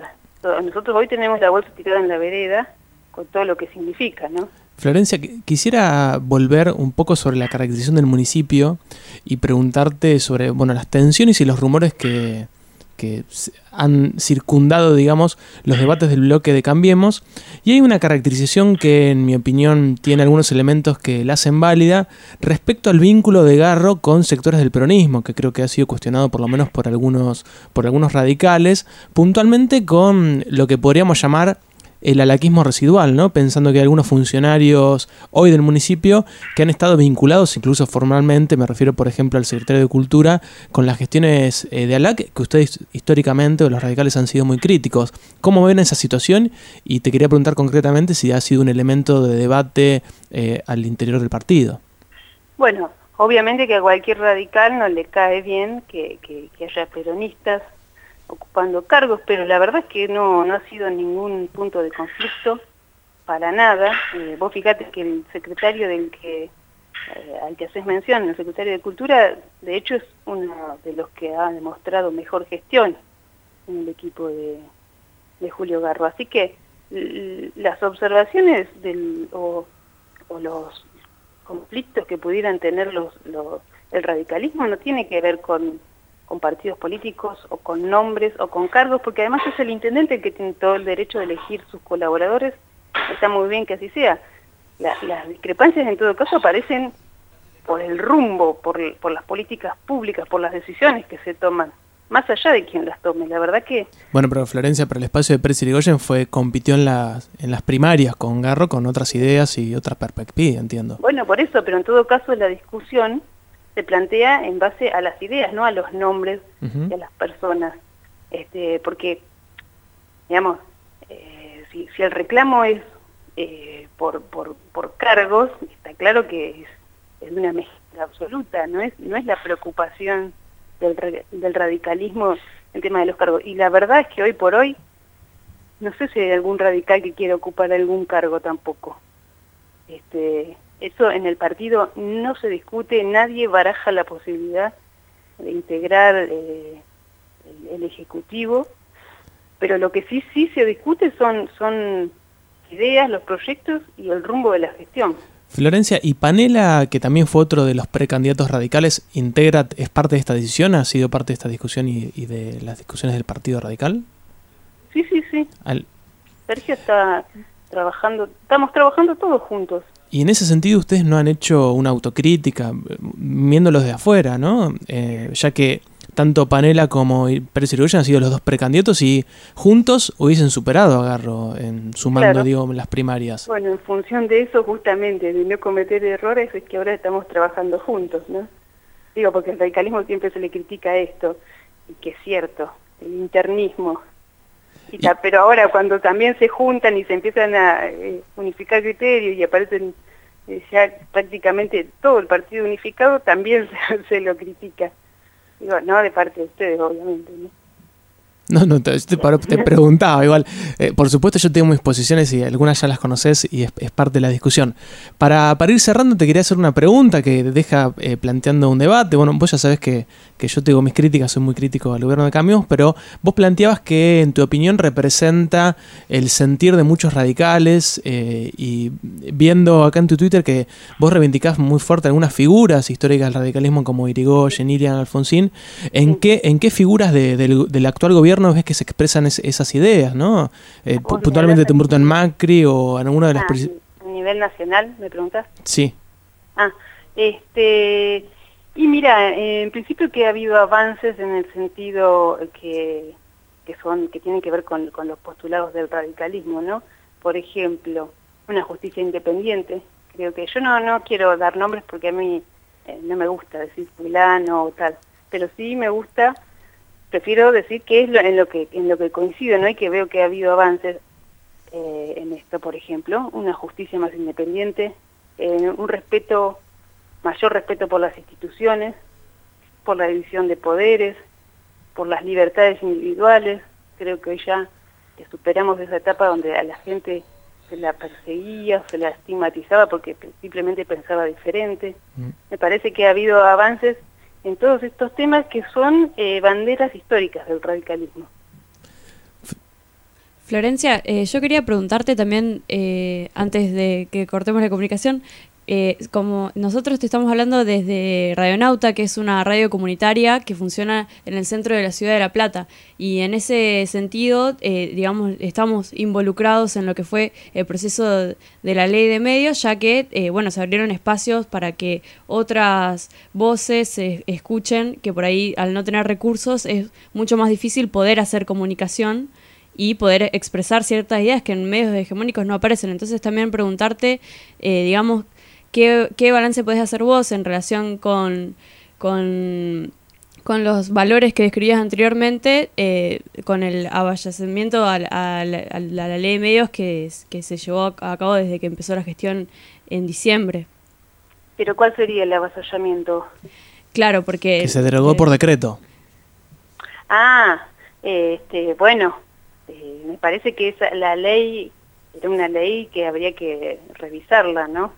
to- nosotros hoy tenemos la bolsa tirada en la vereda con todo lo que significa, ¿no? Florencia, qu- quisiera volver un poco sobre la caracterización del municipio y preguntarte sobre, bueno, las tensiones y los rumores que, que s- han circundado, digamos, los debates del bloque de Cambiemos. Y hay una caracterización que, en mi opinión, tiene algunos elementos que la hacen válida respecto al vínculo de Garro con sectores del peronismo, que creo que ha sido cuestionado por lo menos por algunos, por algunos radicales, puntualmente con lo que podríamos llamar el alaquismo residual, ¿no? Pensando que hay algunos funcionarios hoy del municipio que han estado vinculados incluso formalmente, me refiero por ejemplo al secretario de Cultura, con las gestiones eh, de ALAC, que ustedes históricamente o los radicales han sido muy críticos. ¿Cómo ven esa situación? Y te quería preguntar concretamente si ha sido un elemento de debate eh, al interior del partido. Bueno, obviamente que a cualquier radical no le cae bien que, que, que haya peronistas ocupando cargos, pero la verdad es que no, no ha sido ningún punto de conflicto para nada. Eh, vos fíjate que el secretario del que eh, al que haces mención, el secretario de Cultura, de hecho es uno de los que ha demostrado mejor gestión en el equipo de, de Julio Garro. Así que l- las observaciones del, o, o los conflictos que pudieran tener los, los, el radicalismo no tiene que ver con con partidos políticos o con nombres o con cargos, porque además es el intendente el que tiene todo el derecho de elegir sus colaboradores. Está muy bien que así sea. La, las discrepancias en todo caso aparecen por el rumbo, por, por las políticas públicas, por las decisiones que se toman, más allá de quien las tome. La verdad que... Bueno, pero Florencia, para el espacio de Pérez Irigoyen fue, compitió en las, en las primarias con Garro, con otras ideas y otra perspectiva, entiendo. Bueno, por eso, pero en todo caso la discusión se plantea en base a las ideas, no a los nombres Uh-huh. de a las personas. Este, porque, digamos, eh, si, si el reclamo es eh, por, por, por cargos, está claro que es, es de una mezcla absoluta, no es, no es la preocupación del, re- del radicalismo el tema de los cargos. Y la verdad es que hoy por hoy, no sé si hay algún radical que quiera ocupar algún cargo tampoco. Este... Eso en el partido no se discute, nadie baraja la posibilidad de integrar eh, el, el Ejecutivo, pero lo que sí sí se discute son, son ideas, los proyectos y el rumbo de la gestión. Florencia, ¿y Panela, que también fue otro de los precandidatos radicales, integra, es parte de esta decisión, ha sido parte de esta discusión y, y de las discusiones del Partido Radical? Sí, sí, sí. Al... Sergio está trabajando, estamos trabajando todos juntos. Y en ese sentido ustedes no han hecho una autocrítica, viéndolos de afuera, ¿no? Eh, ya que tanto Panela como Pérez Irigoyen han sido los dos precandidatos y juntos hubiesen superado a Garro en sumando, Claro. digo, las primarias. Bueno, en función de eso, justamente, de no cometer errores, es que ahora estamos trabajando juntos, ¿no? Digo, porque al radicalismo siempre se le critica esto, y que es cierto, el internismo. Y ta, pero ahora cuando también se juntan y se empiezan a eh, unificar criterios y aparecen eh, ya prácticamente todo el partido unificado, también se, se lo critica. Digo, no de parte de ustedes, obviamente, ¿no? No, no, te, te, te preguntaba igual. Eh, por supuesto yo tengo mis posiciones y algunas ya las conoces y es, es parte de la discusión. Para, para ir cerrando te quería hacer una pregunta que deja eh, planteando un debate. Bueno, vos ya sabés que, que yo tengo mis críticas, soy muy crítico al gobierno de Cambiemos, pero vos planteabas que en tu opinión representa el sentir de muchos radicales eh, y viendo acá en tu Twitter que vos reivindicás muy fuerte algunas figuras históricas del radicalismo como Irigoyen, Irian, Alfonsín. ¿En qué, en qué figuras de, del, del actual gobierno ves que se expresan es, esas ideas, ¿no? Eh, puntualmente te pregunto en Macri o en alguna de las... Ah, a nivel nacional, ¿me preguntás? Sí. Ah, este... Y mira, eh, en principio que ha habido avances en el sentido que, que son que tienen que ver con, con los postulados del radicalismo, ¿no? Por ejemplo, una justicia independiente. Creo que yo no, no quiero dar nombres porque a mí eh, no me gusta decir fulano o tal, pero sí me gusta... Prefiero decir que es lo, en lo que en lo que coincido, ¿no? Y que veo que ha habido avances eh, en esto, por ejemplo, una justicia más independiente, eh, un respeto, mayor respeto por las instituciones, por la división de poderes, por las libertades individuales. Creo que hoy ya superamos esa etapa donde a la gente se la perseguía, se la estigmatizaba porque simplemente pensaba diferente. Mm. Me parece que ha habido avances en todos estos temas que son eh, banderas históricas del radicalismo. Florencia, eh, yo quería preguntarte también, eh, antes de que cortemos la comunicación, eh, como nosotros te estamos hablando desde Radionauta, que es una radio comunitaria que funciona en el centro de la ciudad de La Plata, y en ese sentido, eh, digamos, estamos involucrados en lo que fue el proceso de la ley de medios, ya que, eh, bueno, se abrieron espacios para que otras voces se escuchen, que por ahí, al no tener recursos, es mucho más difícil poder hacer comunicación y poder expresar ciertas ideas que en medios hegemónicos no aparecen. Entonces también preguntarte, eh, digamos, ¿qué, qué balance podés hacer vos en relación con, con, con los valores que describías anteriormente, eh, con el avallamiento a, a, a, la, a la ley de medios que, que se llevó a cabo desde que empezó la gestión en diciembre? ¿Pero cuál sería el avasallamiento? Claro, porque... Que se derogó eh, por decreto. Ah, eh, este, bueno... Eh, me parece que esa, la ley era una ley que habría que revisarla, ¿no?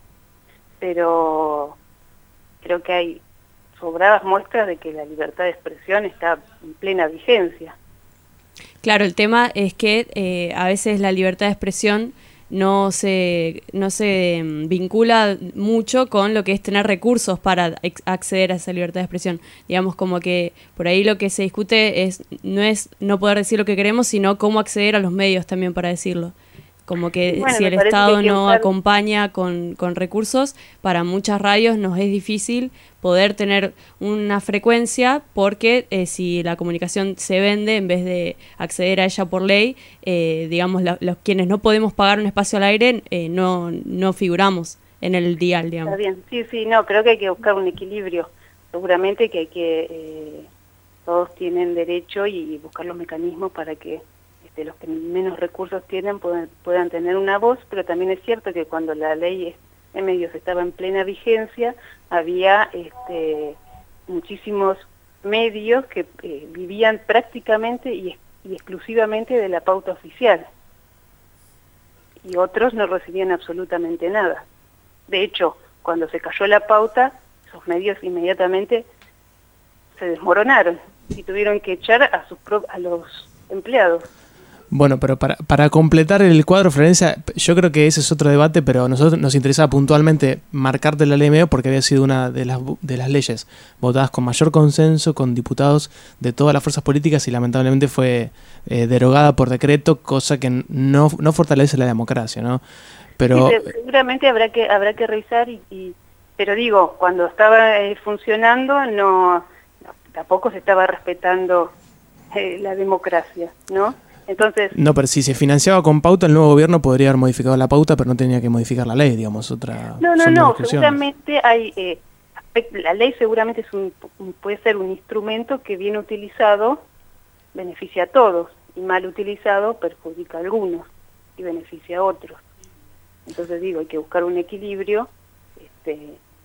Pero creo que hay sobradas muestras de que la libertad de expresión está en plena vigencia. Claro, el tema es que eh, a veces la libertad de expresión no se, no se vincula mucho con lo que es tener recursos para acceder a esa libertad de expresión. Digamos, como que por ahí lo que se discute es no es no poder decir lo que queremos, sino cómo acceder a los medios también para decirlo. Como que bueno, si el Estado no usar... acompaña con, con recursos, para muchas radios nos es difícil poder tener una frecuencia, porque eh, si la comunicación se vende, en vez de acceder a ella por ley, eh, digamos, la, los quienes no podemos pagar un espacio al aire, eh, no, no figuramos en el dial, digamos. Está bien, sí, sí, no, creo que hay que buscar un equilibrio. Seguramente que hay que, eh, todos tienen derecho y buscar los mecanismos para que de los que menos recursos tienen puedan, puedan tener una voz, pero también es cierto que cuando la ley de medios estaba en plena vigencia, había este, muchísimos medios que eh, vivían prácticamente y, y exclusivamente de la pauta oficial, y otros no recibían absolutamente nada. De hecho, cuando se cayó la pauta, esos medios inmediatamente se desmoronaron y tuvieron que echar a, sus pro a los empleados. Bueno, pero para, para completar el cuadro, Florencia, yo creo que ese es otro debate, pero a nosotros nos interesaba puntualmente marcarte la ley de medios porque había sido una de las, de las leyes votadas con mayor consenso, con diputados de todas las fuerzas políticas, y lamentablemente fue eh, derogada por decreto, cosa que no, no fortalece la democracia, ¿no? Pero sí, seguramente habrá que habrá que revisar, y, y pero digo, cuando estaba eh, funcionando, no, no tampoco se estaba respetando eh, la democracia, ¿no? Entonces, no, pero si se financiaba con pauta, el nuevo gobierno podría haber modificado la pauta, pero no tenía que modificar la ley, digamos, otra... No, no, no, seguramente hay... Eh, la ley seguramente es un, puede ser un instrumento que bien utilizado beneficia a todos, y mal utilizado perjudica a algunos y beneficia a otros. Entonces digo, hay que buscar un equilibrio, este,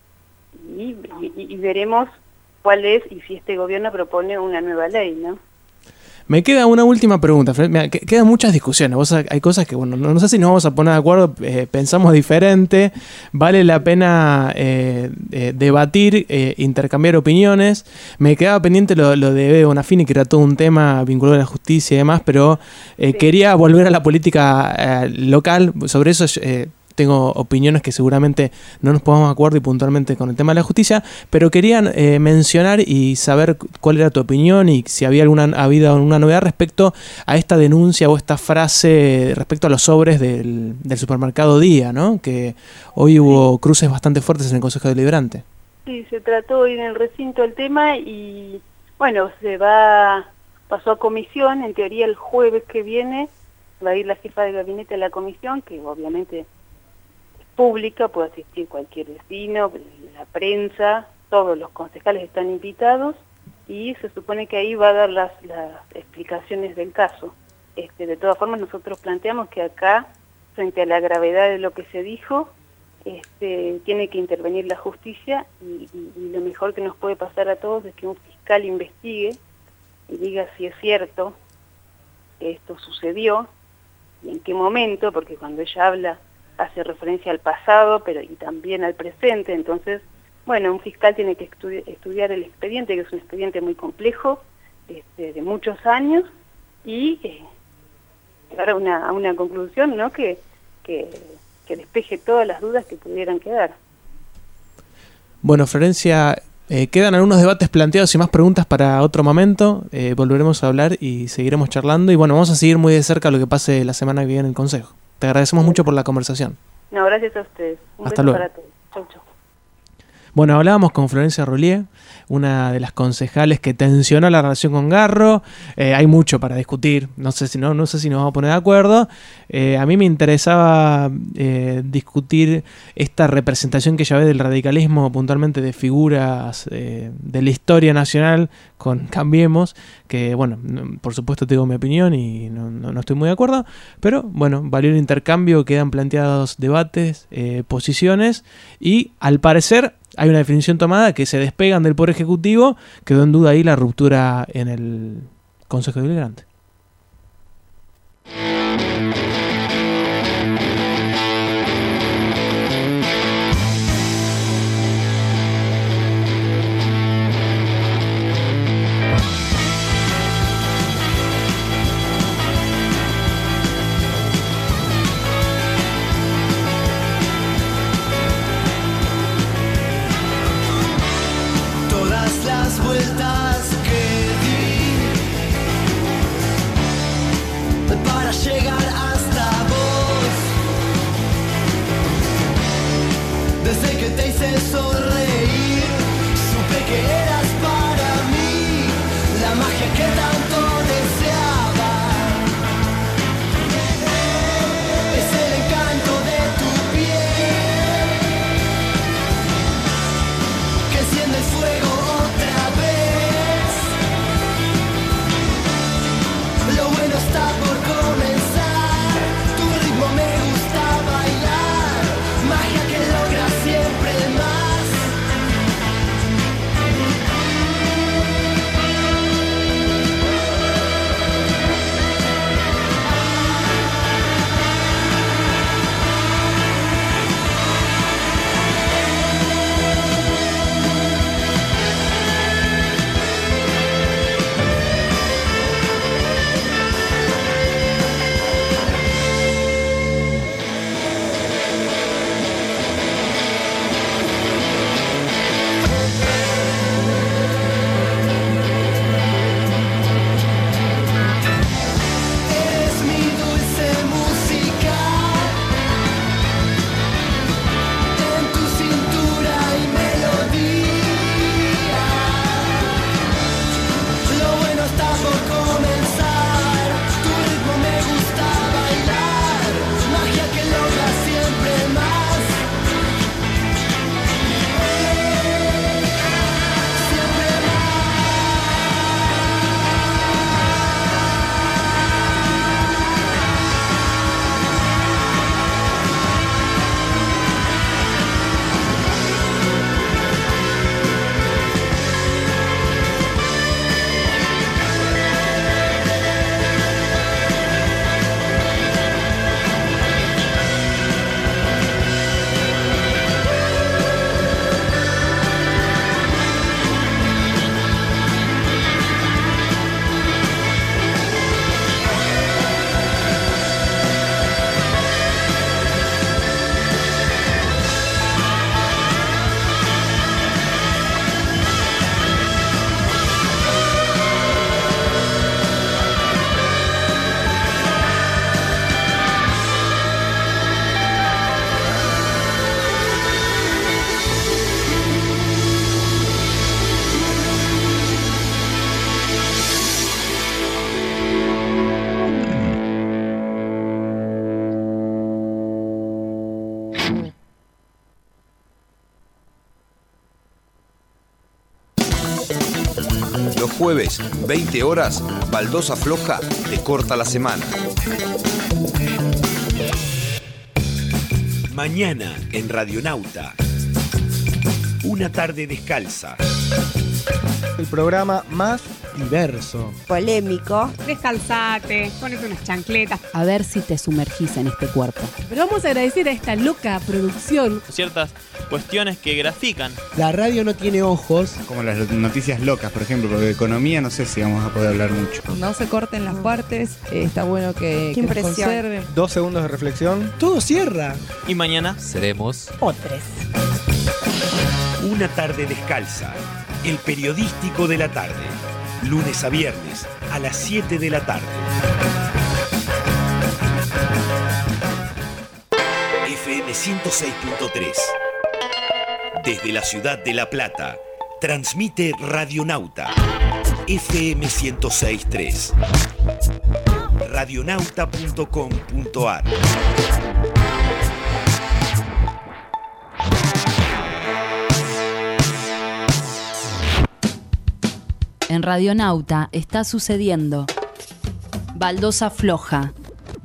y, y, y veremos cuál es y si este gobierno propone una nueva ley, ¿no? Me queda una última pregunta, Fred. Mira, quedan muchas discusiones. Vos, hay cosas que, bueno, no, no sé si nos vamos a poner de acuerdo, eh, pensamos diferente, vale la pena eh, eh, debatir, eh, intercambiar opiniones. Me quedaba pendiente lo, lo de Bebe Bonafini, que era todo un tema vinculado a la justicia y demás, pero eh, sí. quería volver a la política eh, local. Sobre eso eh, tengo opiniones que seguramente no nos pongamos de acuerdo, y puntualmente con el tema de la justicia, pero querían eh, mencionar y saber cuál era tu opinión y si había alguna habido alguna novedad respecto a esta denuncia o esta frase respecto a los sobres del, del supermercado Día, ¿no? Que hoy hubo cruces bastante fuertes en el Consejo Deliberante. Sí, se trató hoy en el recinto el tema y, bueno, se va, pasó a comisión. En teoría el jueves que viene va a ir la jefa de gabinete a la comisión, que obviamente pública, puede asistir cualquier vecino, la prensa, todos los concejales están invitados, y se supone que ahí va a dar las, las explicaciones del caso. Este, de todas formas, nosotros planteamos que acá, frente a la gravedad de lo que se dijo, este, tiene que intervenir la justicia, y, y, y lo mejor que nos puede pasar a todos es que un fiscal investigue y diga si es cierto que esto sucedió y en qué momento, porque cuando ella habla hace referencia al pasado, pero y también al presente. Entonces, bueno, un fiscal tiene que estudi estudiar el expediente, que es un expediente muy complejo, este, de muchos años, y eh, llegar a una, a una conclusión, ¿no? Que, que, que despeje todas las dudas que pudieran quedar. Bueno, Florencia, eh, quedan algunos debates planteados y más preguntas para otro momento. Eh, volveremos a hablar y seguiremos charlando. Y bueno, vamos a seguir muy de cerca lo que pase la semana que viene en el Consejo. Te agradecemos mucho por la conversación. No, gracias a ustedes. Un Hasta beso luego. para todos. Chau, chau. Bueno, hablábamos con Florencia Rollier, una de las concejales que tensionó la relación con Garro. Eh, hay mucho para discutir, no sé si no, no sé si nos vamos a poner de acuerdo. Eh, a mí me interesaba eh, discutir esta representación que ya ve del radicalismo, puntualmente de figuras eh, de la historia nacional con Cambiemos, que bueno, por supuesto tengo mi opinión y no, no, no estoy muy de acuerdo, pero bueno, valió el intercambio, quedan planteados debates, eh, posiciones y al parecer hay una definición tomada que se despegan del Poder Ejecutivo. Quedó en duda ahí la ruptura en el Consejo Deliberante. Todas las vueltas que di para llegar hasta vos, desde que te hice sonreír, supe que eras para mí la magia que tanto deseaba. Es el encanto de tu piel que enciende el fuego otra vez. Lo bueno está por comenzar. Tu ritmo me gusta bailar, magia que logra siempre más. Eres mi dulce música, en tu cintura y melodía. Lo bueno está por comenzar. Tu ritmo me gusta bailar, magia que logra siempre más. Siempre Los jueves, veinte horas, Baldosa Floja te corta la semana. Mañana en Radionauta. Una tarde descalza. El programa más diverso, polémico. Descalzate, ponete unas chancletas. A ver si te sumergís en este cuerpo. Pero vamos a agradecer a esta loca producción. Ciertas cuestiones que grafican. La radio no tiene ojos. Como las noticias locas, por ejemplo, porque de economía no sé si vamos a poder hablar mucho. No se corten las partes, eh, está bueno que, que nos conserven. Dos segundos de reflexión. Todo cierra. Y mañana seremos otros. Una tarde descalza. El periodístico de la tarde. Lunes a viernes a las siete de la tarde. F M ciento seis punto tres. Desde la ciudad de La Plata, transmite Radionauta. F M ciento seis punto tres. radionauta punto com punto ar. En Radionauta está sucediendo Baldosa Floja.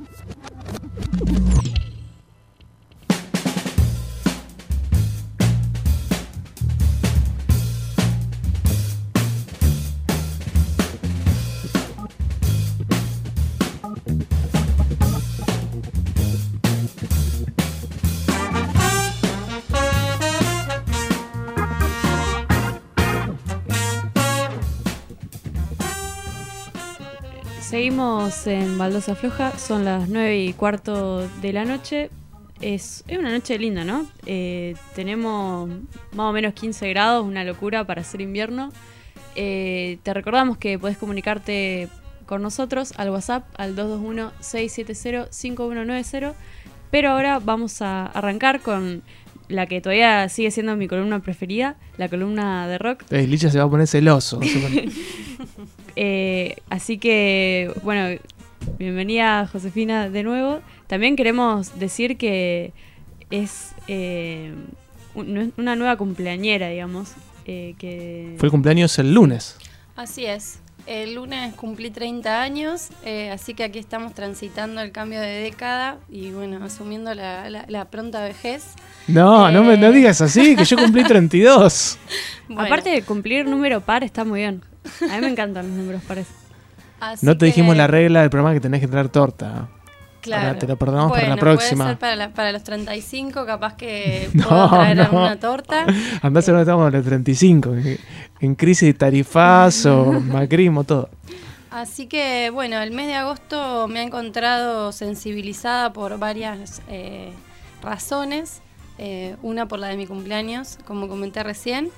Seguimos en Baldosa Floja, son las nueve y cuarto de la noche. Es, es una noche linda, ¿no? Eh, tenemos más o menos quince grados, una locura para hacer invierno. Eh, te recordamos que podés comunicarte con nosotros al WhatsApp al dos dos uno, seis siete cero, cinco uno nueve cero. Pero ahora vamos a arrancar con la que todavía sigue siendo mi columna preferida, la columna de rock. Eh, Licha se va a poner celoso. se pone... Eh, así que, bueno, bienvenida Josefina de nuevo. También queremos decir que es eh, un, una nueva cumpleañera, digamos. Eh, que Fue el cumpleaños el lunes. Así es. El lunes cumplí treinta años, eh, así que aquí estamos transitando el cambio de década y, bueno, asumiendo la, la, la pronta vejez. No, eh... no me no digas así, que yo cumplí treinta y dos. Bueno. Aparte de cumplir número par, está muy bien. A mí me encantan los números pares. Así no te que... dijimos la regla del programa que tenés que traer torta. Claro. Ahora te lo perdonamos bueno, para la próxima. Puede ser para, la, para los treinta y cinco, capaz que no, puedo traer no. alguna torta. Andá a ser donde estamos a los treinta y cinco. En crisis de tarifazo, macrismo, todo. Así que, bueno, el mes de agosto me ha encontrado sensibilizada por varias eh, razones. Eh, una por la de mi cumpleaños, como comenté recién.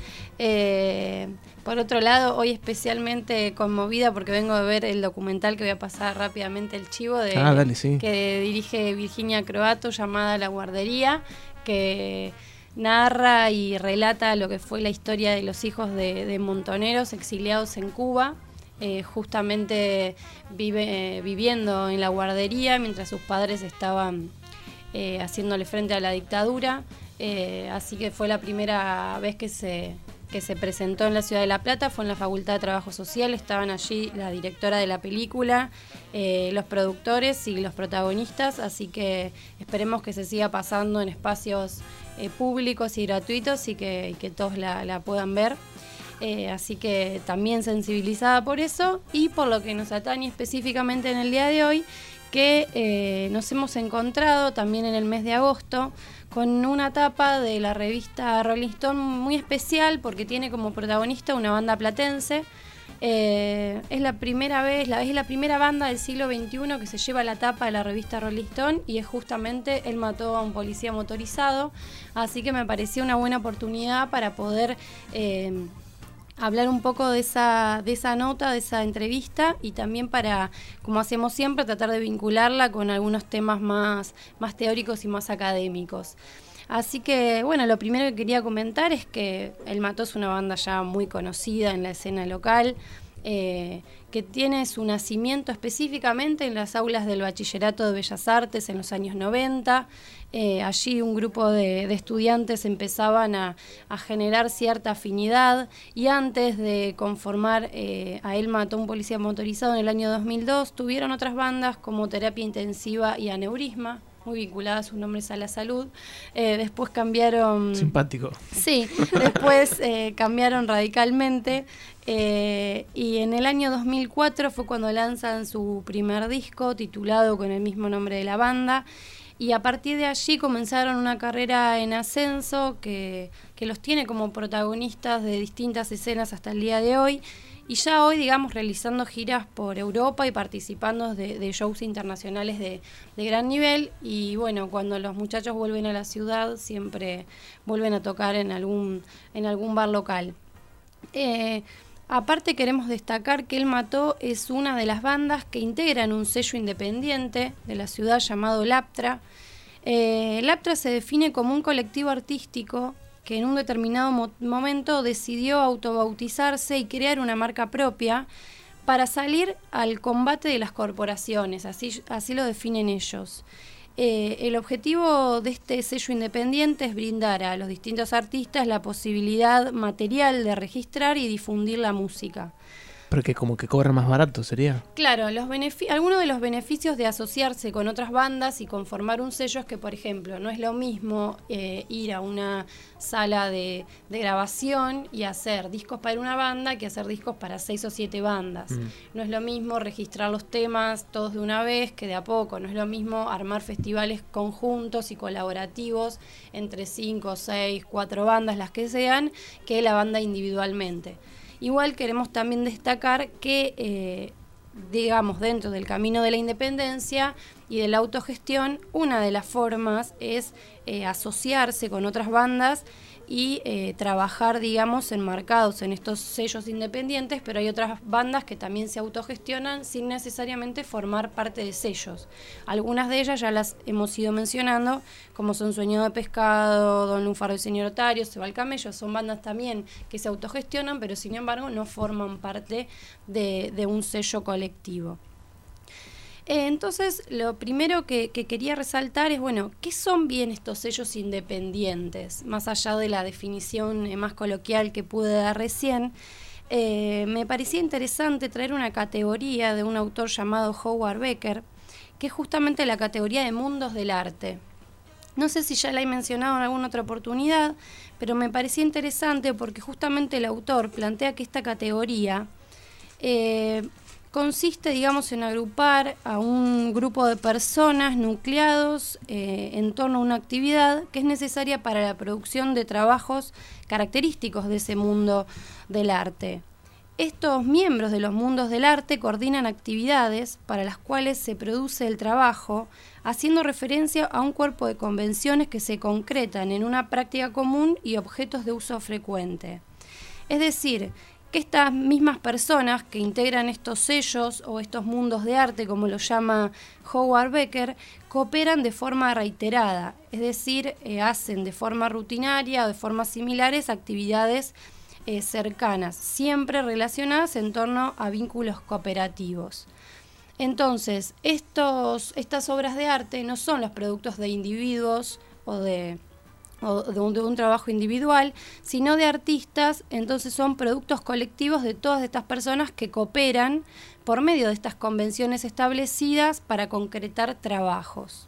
Eh, por otro lado, hoy especialmente conmovida porque vengo de ver el documental que voy a pasar rápidamente el chivo de ah, dale, sí. que dirige Virginia Croato, llamada La Guardería, que narra y relata lo que fue la historia de los hijos de, de montoneros exiliados en Cuba. Eh, justamente vive, eh, viviendo en la guardería mientras sus padres estaban eh, haciéndole frente a la dictadura. Eh, así que fue la primera vez que se, que se presentó en la ciudad de La Plata, fue en la Facultad de Trabajo Social, estaban allí la directora de la película, eh, los productores y los protagonistas, así que esperemos que se siga pasando en espacios eh, públicos y gratuitos y que, y que todos la, la puedan ver. Eh, así que también sensibilizada por eso y por lo que nos atañe específicamente en el día de hoy, que eh, nos hemos encontrado también en el mes de agosto con una tapa de la revista Rolling Stone muy especial porque tiene como protagonista una banda platense. Eh, es la primera vez, la, es la primera banda del siglo veintiuno que se lleva la tapa de la revista Rolling Stone y es justamente Él mató a un policía motorizado, así que me pareció una buena oportunidad para poder eh, hablar un poco de esa, de esa nota, de esa entrevista y también para, como hacemos siempre, tratar de vincularla con algunos temas más, más teóricos y más académicos. Así que, bueno, lo primero que quería comentar es que El Mató es una banda ya muy conocida en la escena local, eh, que tiene su nacimiento específicamente en las aulas del Bachillerato de Bellas Artes en los años noventa. Eh, allí un grupo de, de estudiantes empezaban a, a generar cierta afinidad y antes de conformar eh, a Él mató a un policía motorizado en el año dos mil dos, tuvieron otras bandas como Terapia Intensiva y Aneurisma. muy vinculadas, un nombre es a la salud. Eh, después cambiaron... Simpático. Sí, después eh, cambiaron radicalmente eh, y en el año dos mil cuatro fue cuando lanzan su primer disco titulado con el mismo nombre de la banda. Y a partir de allí comenzaron una carrera en ascenso que, que los tiene como protagonistas de distintas escenas hasta el día de hoy. Y ya hoy, digamos, realizando giras por Europa y participando de, de shows internacionales de, de gran nivel. Y bueno, cuando los muchachos vuelven a la ciudad, siempre vuelven a tocar en algún, en algún bar local. Eh, aparte queremos destacar que El Mató es una de las bandas que integran un sello independiente de la ciudad llamado Laptra. Eh, Laptra se define como un colectivo artístico que en un determinado mo- momento decidió autobautizarse y crear una marca propia para salir al combate de las corporaciones, así, así lo definen ellos. Eh, el objetivo de este sello independiente es brindar a los distintos artistas la posibilidad material de registrar y difundir la música. Porque como que cobran más barato, ¿sería? Claro, los benefi- algunos de los beneficios de asociarse con otras bandas y conformar un sello es que, por ejemplo, no es lo mismo eh, ir a una sala de, de grabación y hacer discos para una banda que hacer discos para seis o siete bandas. Mm. No es lo mismo registrar los temas todos de una vez que de a poco. No es lo mismo armar festivales conjuntos y colaborativos entre cinco, seis, cuatro bandas, las que sean, que la banda individualmente. Igual queremos también destacar que, eh, digamos, dentro del camino de la independencia y de la autogestión, una de las formas es eh, asociarse con otras bandas y eh, trabajar, digamos, enmarcados en estos sellos independientes, pero hay otras bandas que también se autogestionan sin necesariamente formar parte de sellos. Algunas de ellas ya las hemos ido mencionando, como son Sueño de Pescado, Don Lunfardo y Señor Otario, Se va el Camello, son bandas también que se autogestionan, pero sin embargo no forman parte de, de un sello colectivo. Eh, entonces, lo primero que, que quería resaltar es, bueno, ¿qué son bien estos sellos independientes? Más allá de la definición eh, más coloquial que pude dar recién, eh, me parecía interesante traer una categoría de un autor llamado Howard Becker, que es justamente la categoría de mundos del arte. No sé si ya la he mencionado en alguna otra oportunidad, pero me parecía interesante porque justamente el autor plantea que esta categoría Eh, consiste, digamos, en agrupar a un grupo de personas nucleados eh, en torno a una actividad que es necesaria para la producción de trabajos característicos de ese mundo del arte. Estos miembros de los mundos del arte coordinan actividades para las cuales se produce el trabajo, haciendo referencia a un cuerpo de convenciones que se concretan en una práctica común y objetos de uso frecuente. Es decir, que estas mismas personas que integran estos sellos o estos mundos de arte, como lo llama Howard Becker, cooperan de forma reiterada, es decir, eh, hacen de forma rutinaria o de formas similares actividades eh, cercanas, siempre relacionadas en torno a vínculos cooperativos. Entonces, estos, estas obras de arte no son los productos de individuos o de... o de un, de un trabajo individual, sino de artistas, entonces son productos colectivos de todas estas personas que cooperan por medio de estas convenciones establecidas para concretar trabajos.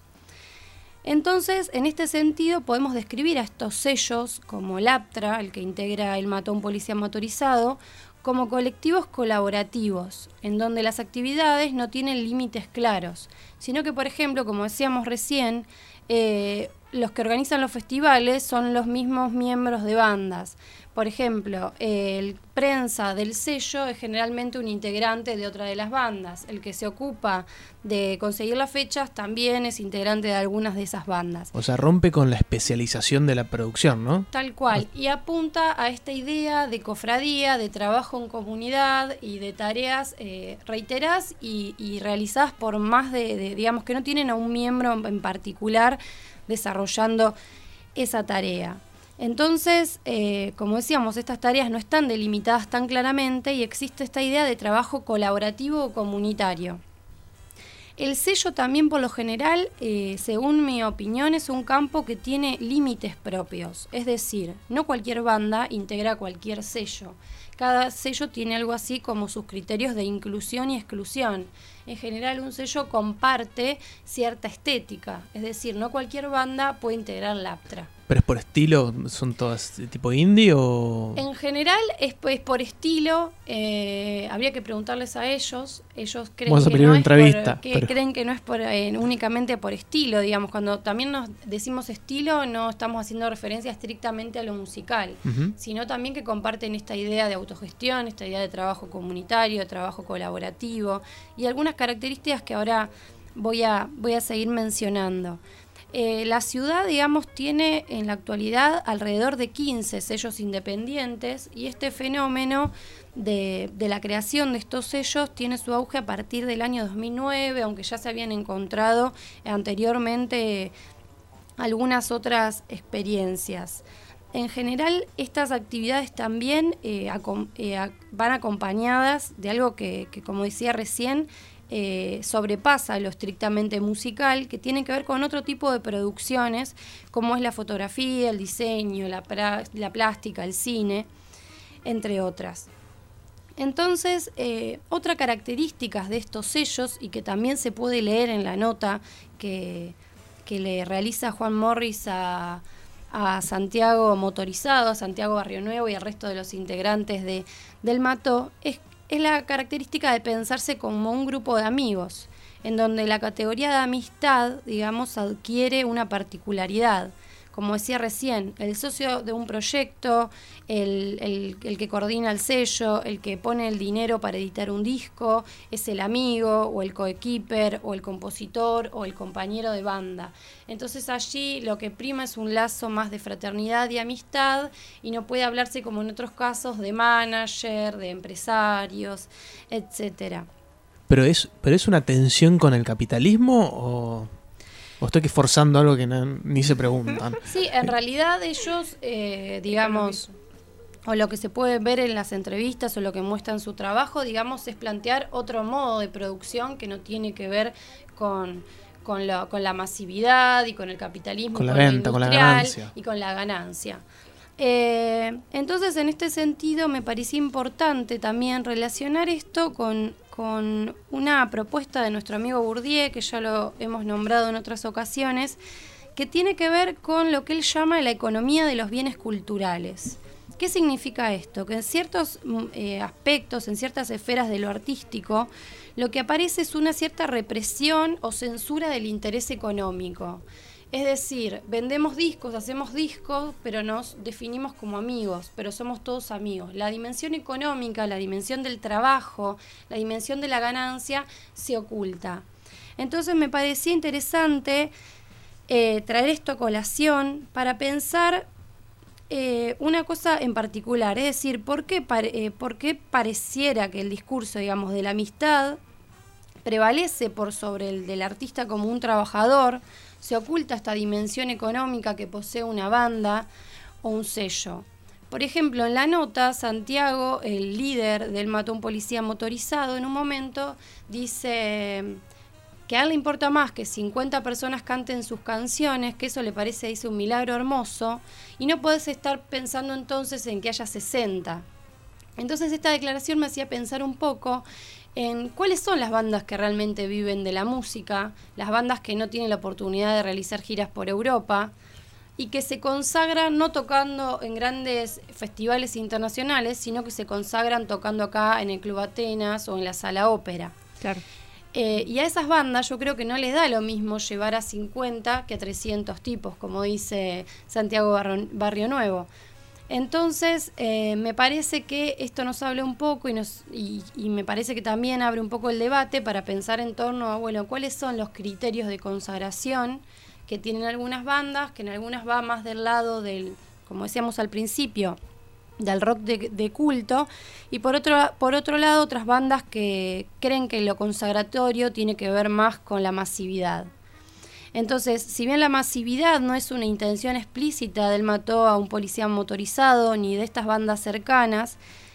Entonces, en este sentido, podemos describir a estos sellos, como Laptra, el que integra El Mató, un policía motorizado, como colectivos colaborativos, en donde las actividades no tienen límites claros, sino que, por ejemplo, como decíamos recién, eh, los que organizan los festivales son los mismos miembros de bandas. Por ejemplo, eh, el prensa del sello es generalmente un integrante de otra de las bandas. El que se ocupa de conseguir las fechas también es integrante de algunas de esas bandas. O sea, rompe con la especialización de la producción, ¿no? Tal cual. Y apunta a esta idea de cofradía, de trabajo en comunidad y de tareas eh, reiteradas y, y realizadas por más de, de, digamos, que no tienen a un miembro en particular desarrollando esa tarea. Entonces, eh, como decíamos, estas tareas no están delimitadas tan claramente y existe esta idea de trabajo colaborativo o comunitario. El sello también, por lo general, eh, según mi opinión, es un campo que tiene límites propios. Es decir, no cualquier banda integra cualquier sello. Cada sello tiene algo así como sus criterios de inclusión y exclusión. En general, un sello comparte cierta estética. Es decir, no cualquier banda puede integrar Laptra. ¿Pero es por estilo? ¿Son todas tipo indie o...? En general es, es por estilo, eh, habría que preguntarles a ellos. Ellos creen Vamos a que pedir no una es por, entrevista, que pero- creen que no es por, eh, únicamente por estilo, digamos. Cuando también nos decimos estilo, no estamos haciendo referencia estrictamente a lo musical, Ujú. sino también que comparten esta idea de autogestión, esta idea de trabajo comunitario, de trabajo colaborativo y algunas características que ahora voy a, voy a seguir mencionando. Eh, la ciudad, digamos, tiene en la actualidad alrededor de quince sellos independientes y este fenómeno de, de la creación de estos sellos tiene su auge a partir del año dos mil nueve, aunque ya se habían encontrado anteriormente algunas otras experiencias. En general, estas actividades también eh, acom- eh, ac- van acompañadas de algo que, que, como decía recién, eh, sobrepasa lo estrictamente musical, que tiene que ver con otro tipo de producciones, como es la fotografía, el diseño, la, pra- la plástica, el cine, entre otras. Entonces, eh, otra característica de estos sellos, y que también se puede leer en la nota que, que le realiza Juan Morris a, a Santiago Motorizado, a Santiago Barrio Nuevo y al resto de los integrantes de, del Mató, es, es la característica de pensarse como un grupo de amigos, en donde la categoría de amistad, digamos, adquiere una particularidad. Como decía recién, el socio de un proyecto, el, el, el que coordina el sello, el que pone el dinero para editar un disco, es el amigo o el coequiper o el compositor o el compañero de banda. Entonces allí lo que prima es un lazo más de fraternidad y amistad y no puede hablarse como en otros casos de manager, de empresarios, etcétera. ¿Pero es, pero es una tensión con el capitalismo o...? ¿O estoy forzando algo que no- ni se preguntan? Sí, en realidad ellos, eh, digamos, o lo que se puede ver en las entrevistas o lo que muestran su trabajo, digamos, es plantear otro modo de producción que no tiene que ver con, con, lo- con la masividad y con el capitalismo, Con la lo venta, con la industrial ganancia. y con la ganancia. Eh, entonces, en este sentido, me parecía importante también relacionar esto con, con una propuesta de nuestro amigo Bourdieu, que ya lo hemos nombrado en otras ocasiones, que tiene que ver con lo que él llama la economía de los bienes culturales. ¿Qué significa esto? Que en ciertos mm, eh, aspectos, en ciertas esferas de lo artístico, lo que aparece es una cierta represión o censura del interés económico. Es decir, vendemos discos, hacemos discos, pero nos definimos como amigos, pero somos todos amigos. La dimensión económica, la dimensión del trabajo, la dimensión de la ganancia se oculta. Entonces me parecía interesante eh, traer esto a colación para pensar eh, una cosa en particular, es decir, ¿por qué, pare- eh, por qué pareciera que el discurso, digamos, de la amistad prevalece por sobre el del artista como un trabajador? Se oculta esta dimensión económica que posee una banda o un sello. Por ejemplo, en la nota, Santiago, el líder del Mató a un Policía Motorizado, en un momento dice que a él le importa más que cincuenta personas canten sus canciones, que eso le parece, dice, un milagro hermoso, y no podés estar pensando entonces en que haya sesenta. Entonces esta declaración me hacía pensar un poco en cuáles son las bandas que realmente viven de la música, las bandas que no tienen la oportunidad de realizar giras por Europa y que se consagran no tocando en grandes festivales internacionales, sino que se consagran tocando acá en el Club Atenas o en la Sala Ópera. Claro. Eh, y a esas bandas yo creo que no les da lo mismo llevar a cincuenta que a trescientos tipos, como dice Santiago Barro- Barrio Nuevo. Entonces, eh, me parece que esto nos habla un poco y, nos, y, y me parece que también abre un poco el debate para pensar en torno a, bueno, cuáles son los criterios de consagración que tienen algunas bandas, que en algunas va más del lado del, como decíamos al principio, del rock de, de culto, y por otro, por otro lado otras bandas que creen que lo consagratorio tiene que ver más con la masividad. Entonces, si bien la masividad no es una intención explícita del Mató a un Policía Motorizado ni de estas bandas cercanas,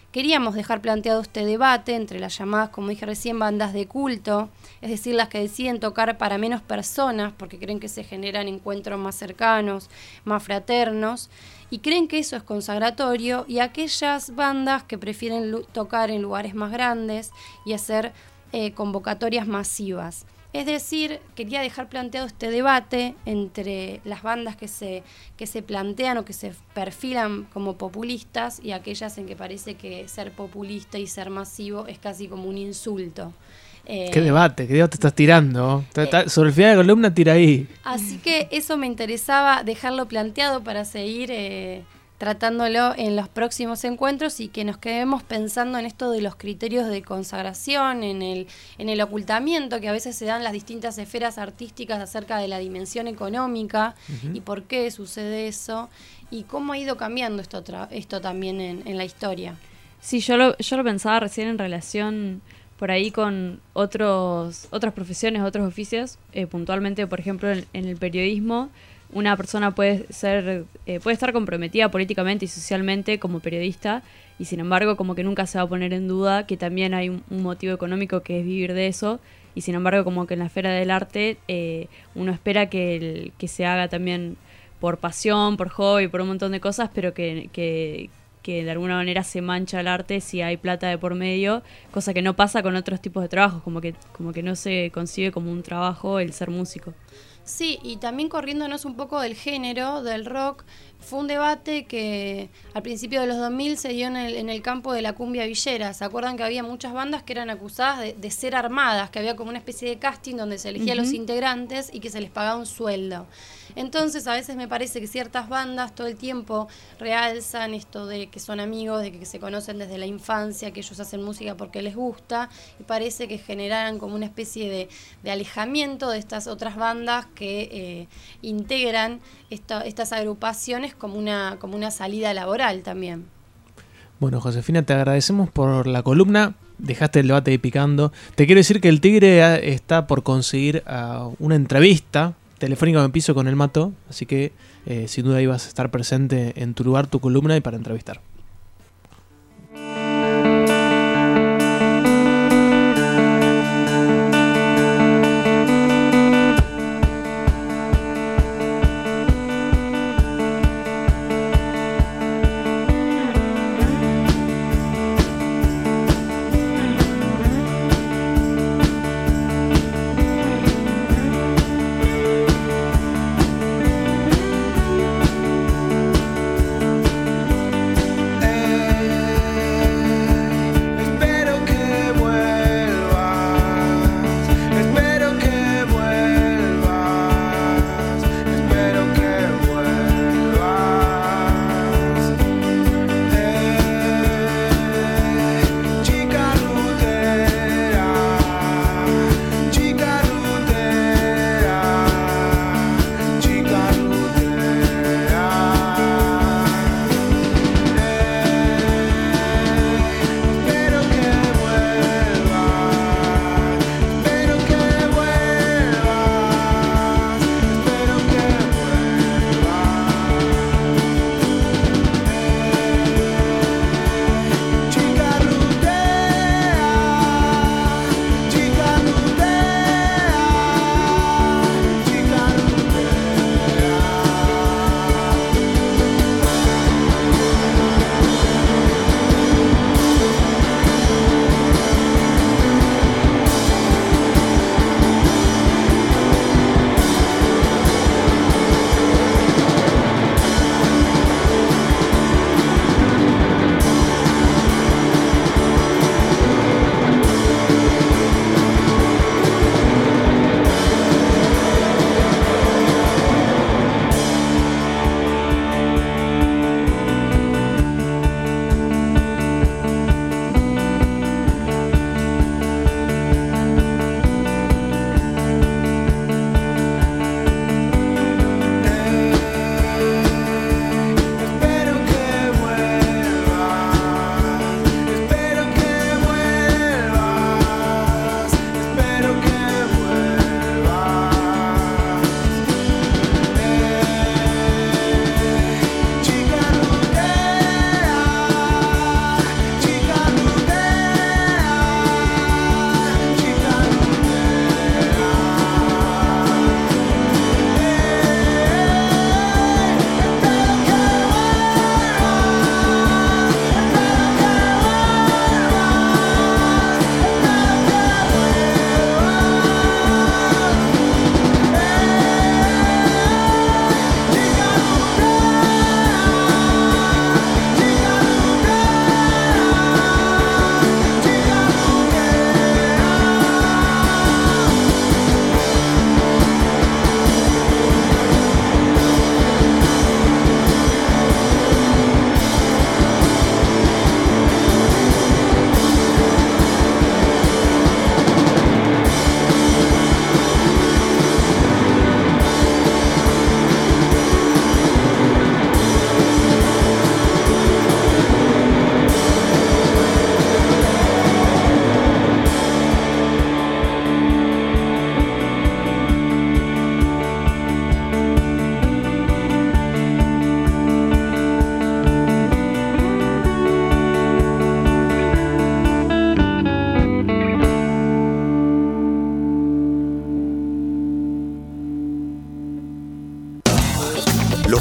queríamos dejar planteado este debate entre las llamadas, como dije recién, bandas de culto, es decir, las que deciden tocar para menos personas porque creen que se generan encuentros más cercanos, más fraternos, y creen que eso es consagratorio, y aquellas bandas que prefieren lu- tocar en lugares más grandes y hacer eh, convocatorias masivas. Es decir, quería dejar planteado este debate entre las bandas que se, que se plantean o que se perfilan como populistas y aquellas en que parece que ser populista y ser masivo es casi como un insulto. Eh, ¿Qué debate? ¿Qué debate estás tirando? Eh, Sobre el final de la columna, tira ahí. Así que eso me interesaba dejarlo planteado para seguir eh, tratándolo en los próximos encuentros y que nos quedemos pensando en esto de los criterios de consagración, en el, en el ocultamiento que a veces se dan las distintas esferas artísticas acerca de la dimensión económica uh-huh. y por qué sucede eso y cómo ha ido cambiando esto, tra- esto también en, en la historia. Sí, yo lo, yo lo pensaba recién en relación por ahí con otros otras profesiones, otros oficios, eh, puntualmente, por ejemplo, en, en el periodismo, una persona puede ser eh, puede estar comprometida políticamente y socialmente como periodista y sin embargo como que nunca se va a poner en duda que también hay un, un motivo económico que es vivir de eso y sin embargo como que en la esfera del arte eh, uno espera que, el, que se haga también por pasión, por hobby, por un montón de cosas, pero que, que, que de alguna manera se mancha el arte si hay plata de por medio, cosa que no pasa con otros tipos de trabajos, como que, como que no se concibe como un trabajo el ser músico. Sí, y también corriéndonos un poco del género, del rock, fue un debate que al principio de los dos mil se dio en el, en el campo de la cumbia villera. ¿Se acuerdan que había muchas bandas que eran acusadas de, de ser armadas, que había como una especie de casting donde se elegía uh-huh. a los integrantes y que se les pagaba un sueldo? Entonces a veces me parece que ciertas bandas todo el tiempo realzan esto de que son amigos, de que se conocen desde la infancia, que ellos hacen música porque les gusta, y parece que generan como una especie de, de alejamiento de estas otras bandas que eh, integran esta, estas agrupaciones como una, como una salida laboral también. Bueno, Josefina, te agradecemos por la columna. Dejaste el debate ahí picando. Te quiero decir que el Tigre está por conseguir uh, una entrevista telefónica en piso con el Mato, así que eh, sin duda ibas a estar presente en tu lugar, tu columna y para entrevistar.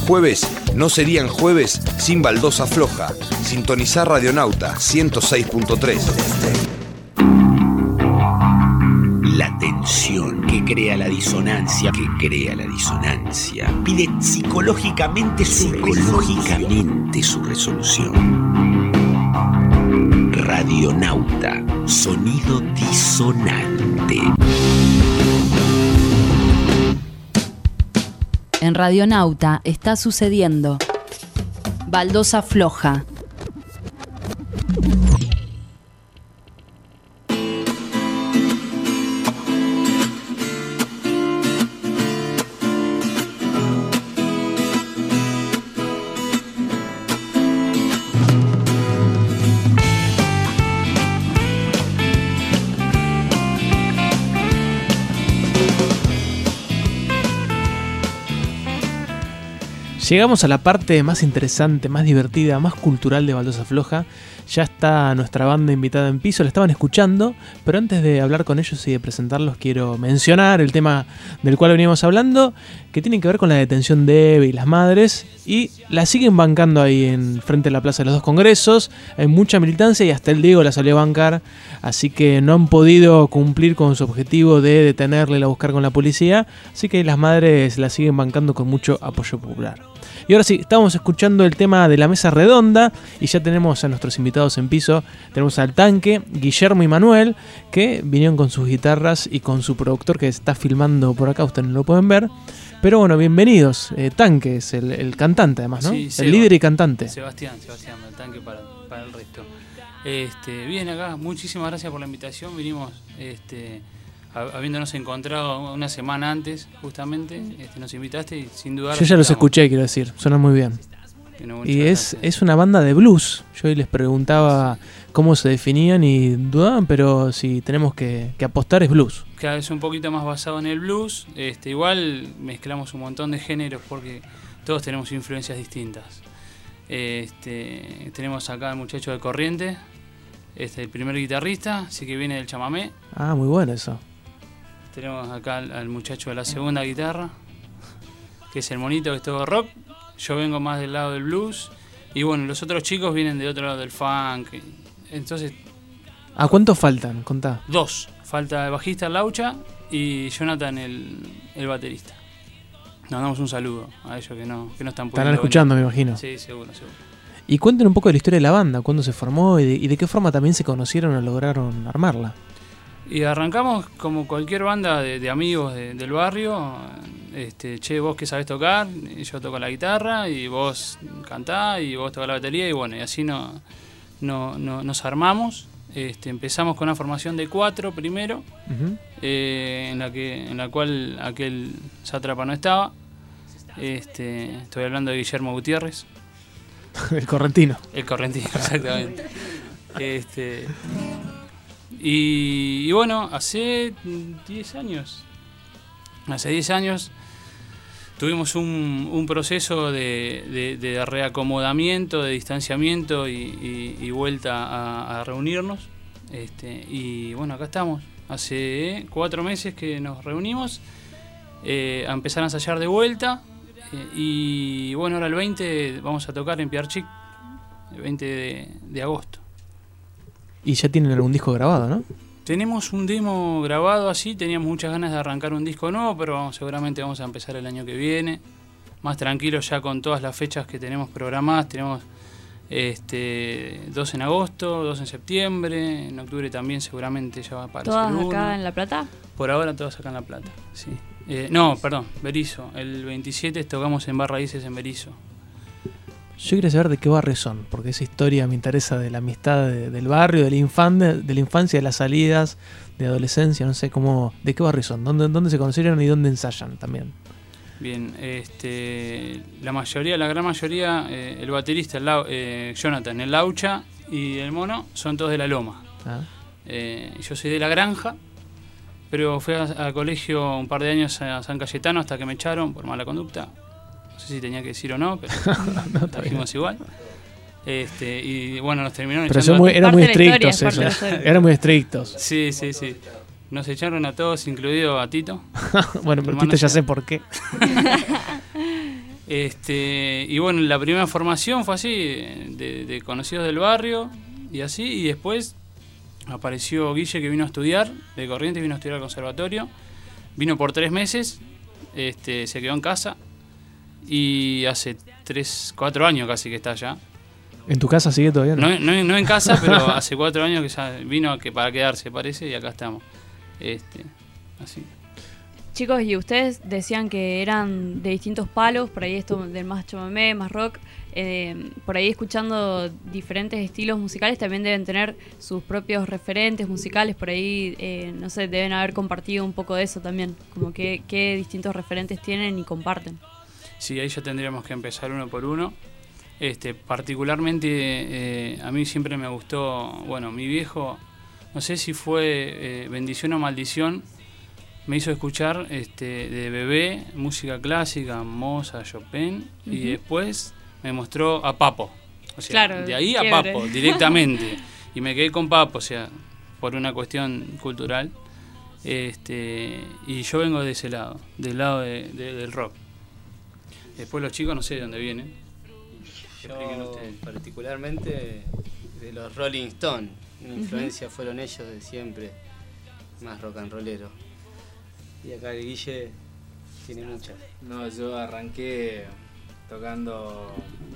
jueves no serían jueves sin baldosa floja. Sintonizar Radionauta ciento seis punto tres. La tensión que crea la disonancia, que crea la disonancia, pide psicológicamente su, psicológicamente su resolución. Radionauta, sonido disonante. En Radionauta está sucediendo Baldosa Floja. Llegamos a la parte más interesante, más divertida, más cultural de Baldosa Floja. Ya está nuestra banda invitada en piso, la estaban escuchando, pero antes de hablar con ellos y de presentarlos, quiero mencionar el tema del cual veníamos hablando, que tiene que ver con la detención de Eve y las madres, y la siguen bancando ahí en frente a la Plaza de los Dos Congresos. Hay mucha militancia y hasta el Diego la salió a bancar, así que no han podido cumplir con su objetivo de detenerla y la buscar con la policía, así que las madres la siguen bancando con mucho apoyo popular. Y ahora sí, estamos escuchando el tema de la mesa redonda y ya tenemos a nuestros invitados en piso. Tenemos al Tanque, Guillermo y Manuel, que vinieron con sus guitarras y con su productor que está filmando por acá, ustedes no lo pueden ver. Pero bueno, bienvenidos. Eh, Tanque es el, el cantante además, ¿no? Sí, el Seba, líder y cantante. Sebastián, Sebastián, el Tanque para, para el resto. Este, bien acá, muchísimas gracias por la invitación. Vinimos este, habiéndonos encontrado una semana antes, justamente, este, nos invitaste y sin duda... Yo ya los escuché, quiero decir, suenan muy bien. Bueno, y es, es una banda de blues. Yo hoy les preguntaba cómo se definían y dudaban, pero si tenemos que, que apostar es blues. Cada vez un poquito más basado en el blues. Este, igual mezclamos un montón de géneros porque todos tenemos influencias distintas. Este, tenemos acá al muchacho de Corriente, este, el primer guitarrista, así que viene del chamamé. Ah, muy bueno eso. Tenemos acá al, al muchacho de la segunda guitarra, que es el monito, que es todo rock. Yo vengo más del lado del blues. Y bueno, los otros chicos vienen de otro lado del funk. Entonces... ¿A cuántos faltan? Contá. Dos. Falta el bajista Laucha y Jonathan el, el baterista. Nos damos un saludo a ellos que no, que no están pudiendo. Estarán escuchando, venir. Me imagino. Sí, seguro, seguro. Y cuenten un poco de la historia de la banda, cuándo se formó y de, y de qué forma también se conocieron o lograron armarla. Y arrancamos como cualquier banda de, de amigos de, del barrio. Este, che, vos que sabés tocar, y yo toco la guitarra, y vos cantás, y vos tocás la batería, y bueno, y así no, no, no, nos armamos. Este, empezamos con una formación de cuatro primero, uh-huh. eh, en la que en la cual aquel sátrapa no estaba. Este, estoy hablando de Guillermo Gutiérrez. El correntino. El correntino, exactamente. este, y, y bueno, hace diez años, hace diez años tuvimos un, un proceso de, de, de reacomodamiento, de distanciamiento y, y, y vuelta a, a reunirnos. Este, y bueno, acá estamos. Hace cuatro meses que nos reunimos eh, a empezar a ensayar de vuelta. Eh, y bueno, ahora el veinte vamos a tocar en Piarchic, el veinte de, de agosto. Y ya tienen algún disco grabado, ¿no? Tenemos un demo grabado así, teníamos muchas ganas de arrancar un disco nuevo, pero vamos, seguramente vamos a empezar el año que viene. Más tranquilos ya con todas las fechas que tenemos programadas. Tenemos este, dos en agosto, dos en septiembre, en octubre también seguramente ya va a aparecer ¿Todas uno. acá en La Plata? Por ahora todas acá en La Plata, sí. Eh, no, perdón, Berizo. El veintisiete tocamos en Bar Raíces en Berizo. Yo quería saber de qué barrio son, porque esa historia me interesa de la amistad de, del barrio, de la, infan, de, de la infancia, de las salidas, de adolescencia, no sé cómo, de qué barrio son, dónde, dónde se conocieron y dónde ensayan también. Bien, este, la mayoría, la gran mayoría, eh, el baterista, el Lau, eh, Jonathan, el Laucha y el Mono son todos de La Loma. Ah. Eh, yo soy de La Granja, pero fui al colegio un par de años a San Cayetano hasta que me echaron por mala conducta. No sé si tenía que decir o no, pero no, lo dijimos igual. Este, y bueno, nos terminaron pero echando. Pero eran muy estrictos eso. Eran muy estrictos. Sí, sí, sí. Nos echaron a todos, incluido a Tito. Bueno, pero Tito ya sé por qué. Este, y bueno, la primera formación fue así, de, de conocidos del barrio y así, y después apareció Guille, que vino a estudiar, de Corrientes, vino a estudiar al conservatorio, vino por tres meses, este, se quedó en casa y hace tres, cuatro años casi que está allá. ¿En tu casa sigue todavía? No, no, no, no en casa, pero hace cuatro años que ya vino que para quedarse, parece, y acá estamos. Este, así. Chicos, y ustedes decían que eran de distintos palos, por ahí esto del más chamamé, más rock, eh, por ahí escuchando diferentes estilos musicales también deben tener sus propios referentes musicales, por ahí, eh, no sé, deben haber compartido un poco de eso también, como que qué distintos referentes tienen y comparten. Sí, ahí ya tendríamos que empezar uno por uno. Este, particularmente eh, a mí siempre me gustó, bueno, mi viejo, no sé si fue eh, bendición o maldición, me hizo escuchar este, de bebé música clásica, Mozart, Chopin, uh-huh. y después me mostró a Papo. O sea, claro, de ahí a Papo, directamente. Y me quedé con Papo, o sea, por una cuestión cultural. Este, y yo vengo de ese lado, del lado de, de, del rock. Después los chicos no sé de dónde vienen. Yo particularmente de los Rolling Stones. Mi influencia uh-huh. fueron ellos de siempre, más rock and rollero. Y acá el Guille tiene muchas. No, yo arranqué tocando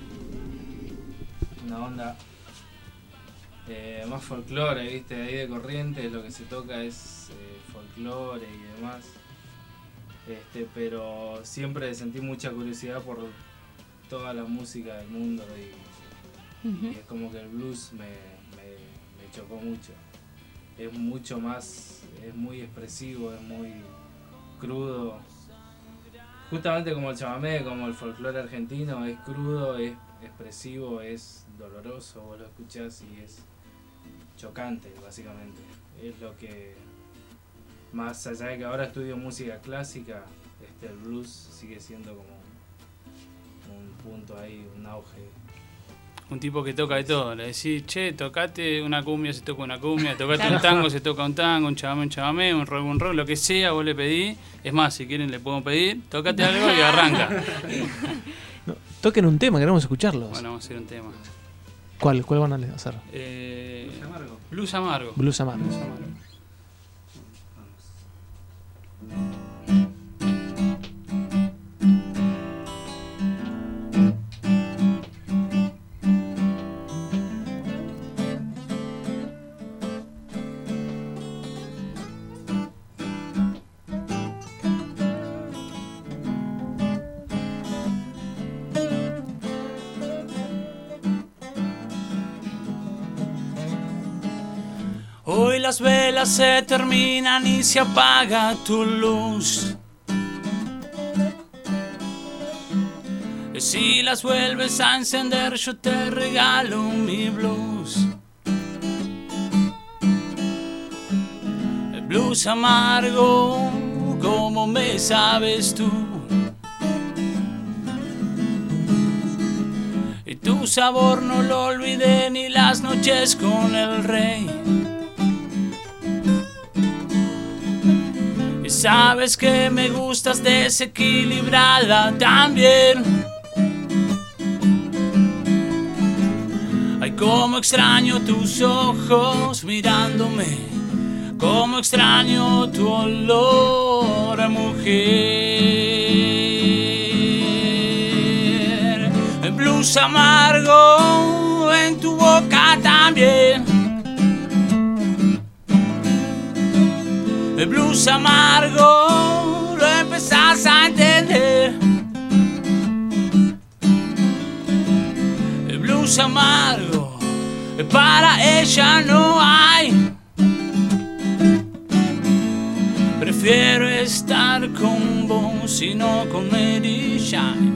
una onda eh, más folclore, ¿viste? Ahí de Corrientes lo que se toca es eh, folclore y demás. Este, pero siempre sentí mucha curiosidad por toda la música del mundo y, uh-huh. y es como que el blues me, me, me chocó mucho. Es mucho más, es muy expresivo, es muy crudo, justamente como el chamamé, como el folclore argentino, es crudo, es expresivo, es doloroso, vos lo escuchás y es chocante, básicamente. Es lo que, más allá de que ahora estudio música clásica, este, el blues sigue siendo como un, un punto ahí, un auge. Un tipo que toca de todo, le decís, che, tocate una cumbia, se toca una cumbia, tocate un tango, se toca un tango, un chamamé, un chamamé, un rock, un rock, lo que sea, vos le pedís. Es más, si quieren le puedo pedir, tocate algo y arranca. No, toquen un tema, queremos escucharlos. Bueno, vamos a hacer un tema. ¿Cuál? ¿Cuál van a hacer? Eh, Blues Amargo. Blues Amargo. Blues Amargo. Blues Amargo. Hoy las velas se terminan y se apaga tu luz. Si las vuelves a encender, yo te regalo mi blues. El blues amargo, como me sabes tú. Y tu sabor no lo olvidé ni las noches con el rey. Sabes que me gustas desequilibrada también. Ay, cómo extraño tus ojos mirándome, cómo extraño tu olor a mujer. El blues amargo en tu boca también. El blues amargo lo empezás a entender. El blues amargo para ella no hay. Prefiero estar con vos y no con Mary Jane.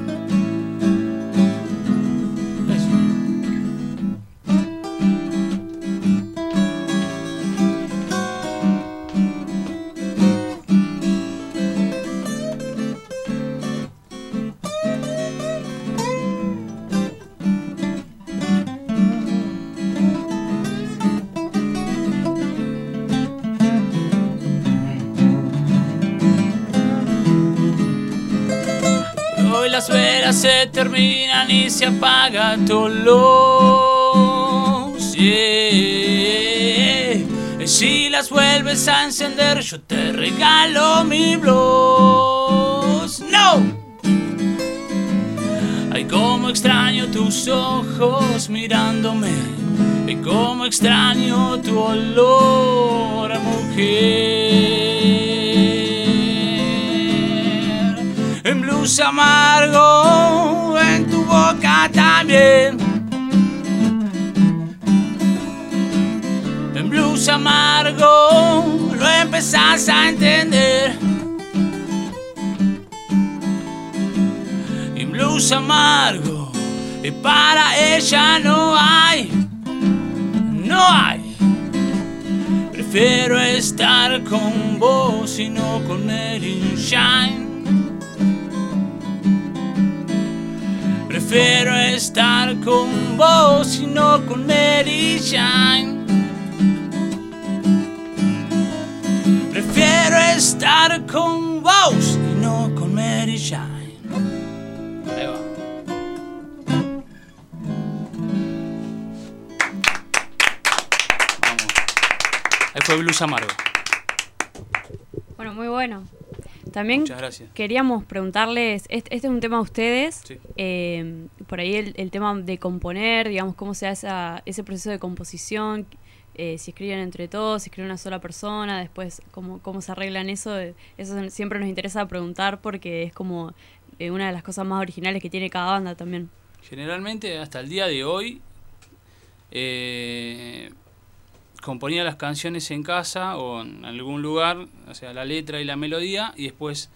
las velas se terminan y se apaga tu luz, yeah. Si las vuelves a encender, yo te regalo mi blues. ¡No! Ay, cómo extraño tus ojos mirándome. Ay, cómo extraño tu olor, mujer. En blues amargo, en tu boca también. En blues amargo lo empezás a entender. En blues amargo y para ella no hay, no hay. Prefiero estar con vos y no con Mary Shine. Prefiero estar con vos y no con Mary Shine. Prefiero estar con vos y no con Mary Jane. Ahí va. Vamos. Ahí fue Blues Amargo. Bueno, muy bueno. También Muchas gracias. queríamos preguntarles, este, este es un tema de ustedes, Sí. eh, por ahí el, el tema de componer, digamos, cómo se hace esa, ese proceso de composición. Eh, si escriben entre todos, si escribe una sola persona, después cómo, cómo se arreglan eso, eh, eso siempre nos interesa preguntar porque es como eh, una de las cosas más originales que tiene cada banda también. Generalmente hasta el día de hoy eh, componía las canciones en casa o en algún lugar, o sea, la letra y la melodía, y después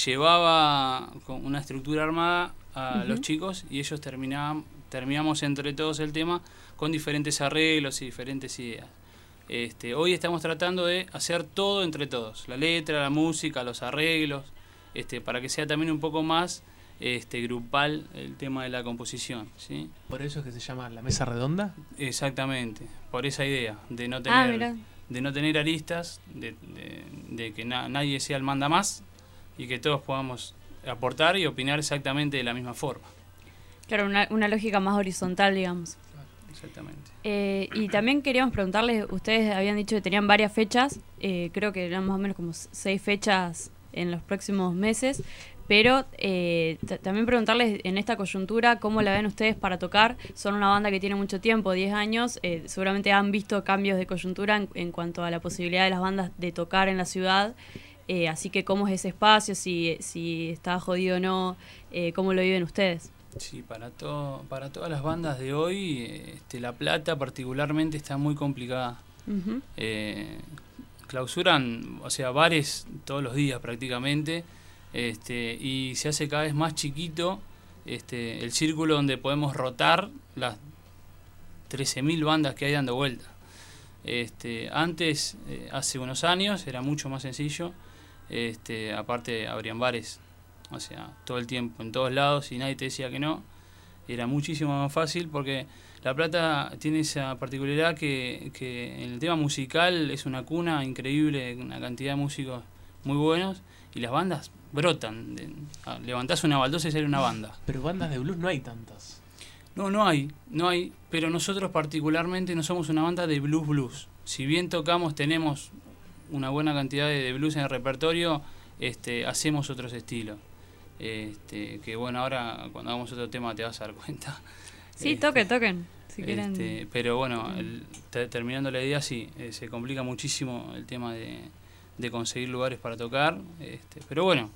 llevaba con una estructura armada a Ujú. los chicos y ellos terminaban, terminamos entre todos el tema con diferentes arreglos y diferentes ideas. Este, hoy estamos tratando de hacer todo entre todos, la letra, la música, los arreglos, este, para que sea también un poco más este, grupal el tema de la composición, ¿sí? ¿Por eso es que se llama la mesa redonda? Exactamente, por esa idea de no Ah, tener, mirá. de no tener aristas, de, de, de que na- nadie sea el manda más y que todos podamos aportar y opinar exactamente de la misma forma. Claro, una, una lógica más horizontal, digamos. Exactamente. Eh, y también queríamos preguntarles, ustedes habían dicho que tenían varias fechas, eh, creo que eran más o menos como seis fechas en los próximos meses, pero eh, t- también preguntarles en esta coyuntura cómo la ven ustedes para tocar. Son una banda que tiene mucho tiempo, diez años, eh, seguramente han visto cambios de coyuntura en, en cuanto a la posibilidad de las bandas de tocar en la ciudad, eh, así que cómo es ese espacio, si, si está jodido o no, eh, cómo lo viven ustedes. Sí, para todo, para todas las bandas de hoy, este, La Plata particularmente está muy complicada. Ujú. Eh, clausuran, o sea, bares todos los días prácticamente, este, y se hace cada vez más chiquito este, el círculo donde podemos rotar las trece mil bandas que hay dando vuelta. Este, antes, eh, hace unos años, era mucho más sencillo, este, aparte abrían bares, o sea, todo el tiempo, en todos lados, y nadie te decía que no. Era muchísimo más fácil porque La Plata tiene esa particularidad que, que en el tema musical es una cuna increíble, una cantidad de músicos muy buenos, y las bandas brotan. De, a, levantás una baldosa y sale una banda. Pero bandas de blues no hay tantas. No, no hay, no hay, pero nosotros particularmente no somos una banda de blues blues. Si bien tocamos, tenemos una buena cantidad de, de blues en el repertorio, este, hacemos otros estilos. Este, que bueno, ahora cuando hagamos otro tema te vas a dar cuenta. Sí, Este, toquen, toquen, si este, quieren. pero bueno, el, te- terminando la idea, sí, eh, se complica muchísimo el tema de, de conseguir lugares para tocar, este, pero bueno,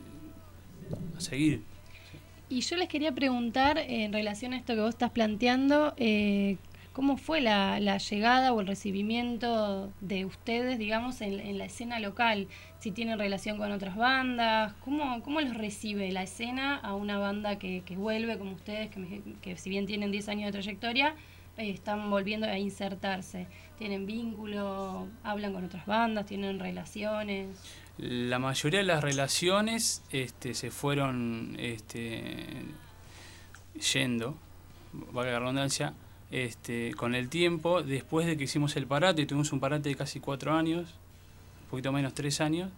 a seguir. Y yo les quería preguntar, eh, en relación a esto que vos estás planteando, eh, ¿cómo fue la, la llegada o el recibimiento de ustedes, digamos, en, en la escena local? Si tienen relación con otras bandas, ¿cómo, cómo los recibe la escena a una banda que, que vuelve como ustedes, que, me- que si bien tienen diez años de trayectoria, eh, están volviendo a insertarse? ¿Tienen vínculo? ¿Hablan con otras bandas? ¿Tienen relaciones? La mayoría de las relaciones este, se fueron este, yendo, valga la redundancia, este, con el tiempo, después de que hicimos el parate, tuvimos un parate de casi cuatro años, un poquito menos tres años,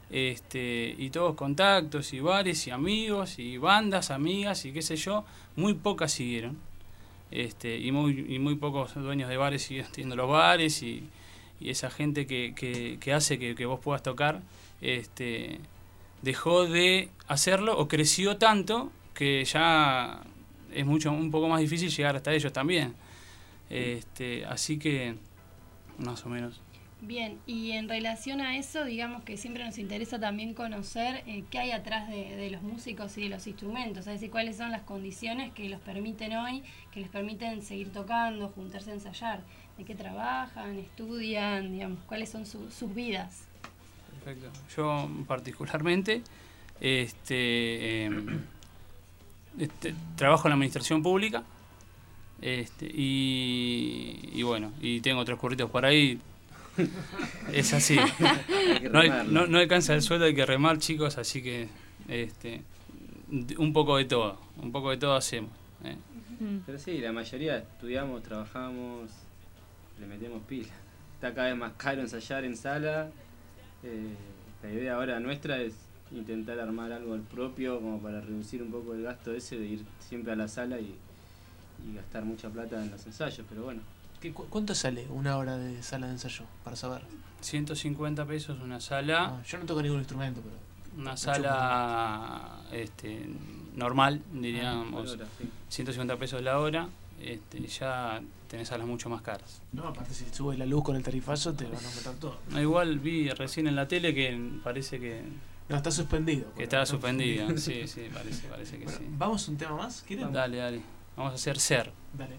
este, y todos contactos y bares y amigos y bandas, amigas y qué sé yo, muy pocas siguieron. Este, y muy y muy pocos dueños de bares siguen teniendo los bares y, y esa gente que, que, que hace que, que vos puedas tocar, este, dejó de hacerlo o creció tanto que ya es mucho un poco más difícil llegar hasta ellos también. Este, así que más o menos. Bien, y en relación a eso, digamos que siempre nos interesa también conocer eh, qué hay atrás de, de los músicos y de los instrumentos, es decir, cuáles son las condiciones que los permiten hoy, que les permiten seguir tocando, juntarse a ensayar, de qué trabajan, estudian, digamos, cuáles son su, sus vidas. Perfecto. Yo particularmente este, eh, este, trabajo en la administración pública este, y, y bueno, y tengo otros curritos por ahí. Es así. No, hay, no, no alcanza el sueldo, hay que remar, chicos, así que este, un poco de todo, un poco de todo hacemos. ¿eh? Pero sí, la mayoría estudiamos, trabajamos, le metemos pila. Está cada vez más caro ensayar en sala. Eh, la idea ahora nuestra es intentar armar algo propio como para reducir un poco el gasto ese de ir siempre a la sala y, y gastar mucha plata en los ensayos, pero bueno. ¿Qué, cu ¿Cuánto sale una hora de sala de ensayo? Para saber. ciento cincuenta pesos una sala. Ah, yo no toco ningún instrumento, pero... Una sala este, normal, diríamos, ah, hora, sí. ciento cincuenta pesos la hora. Este, ya tenés salas mucho más caras. No, aparte si subes la luz con el tarifazo te van a meter todo. No, igual vi recién en la tele que parece que... No, está suspendido. Que estaba suspendida, sí, sí, parece, parece que bueno, sí. ¿Vamos un tema más? ¿Quieren? Dale, dale. Vamos a hacer Ser. Dale.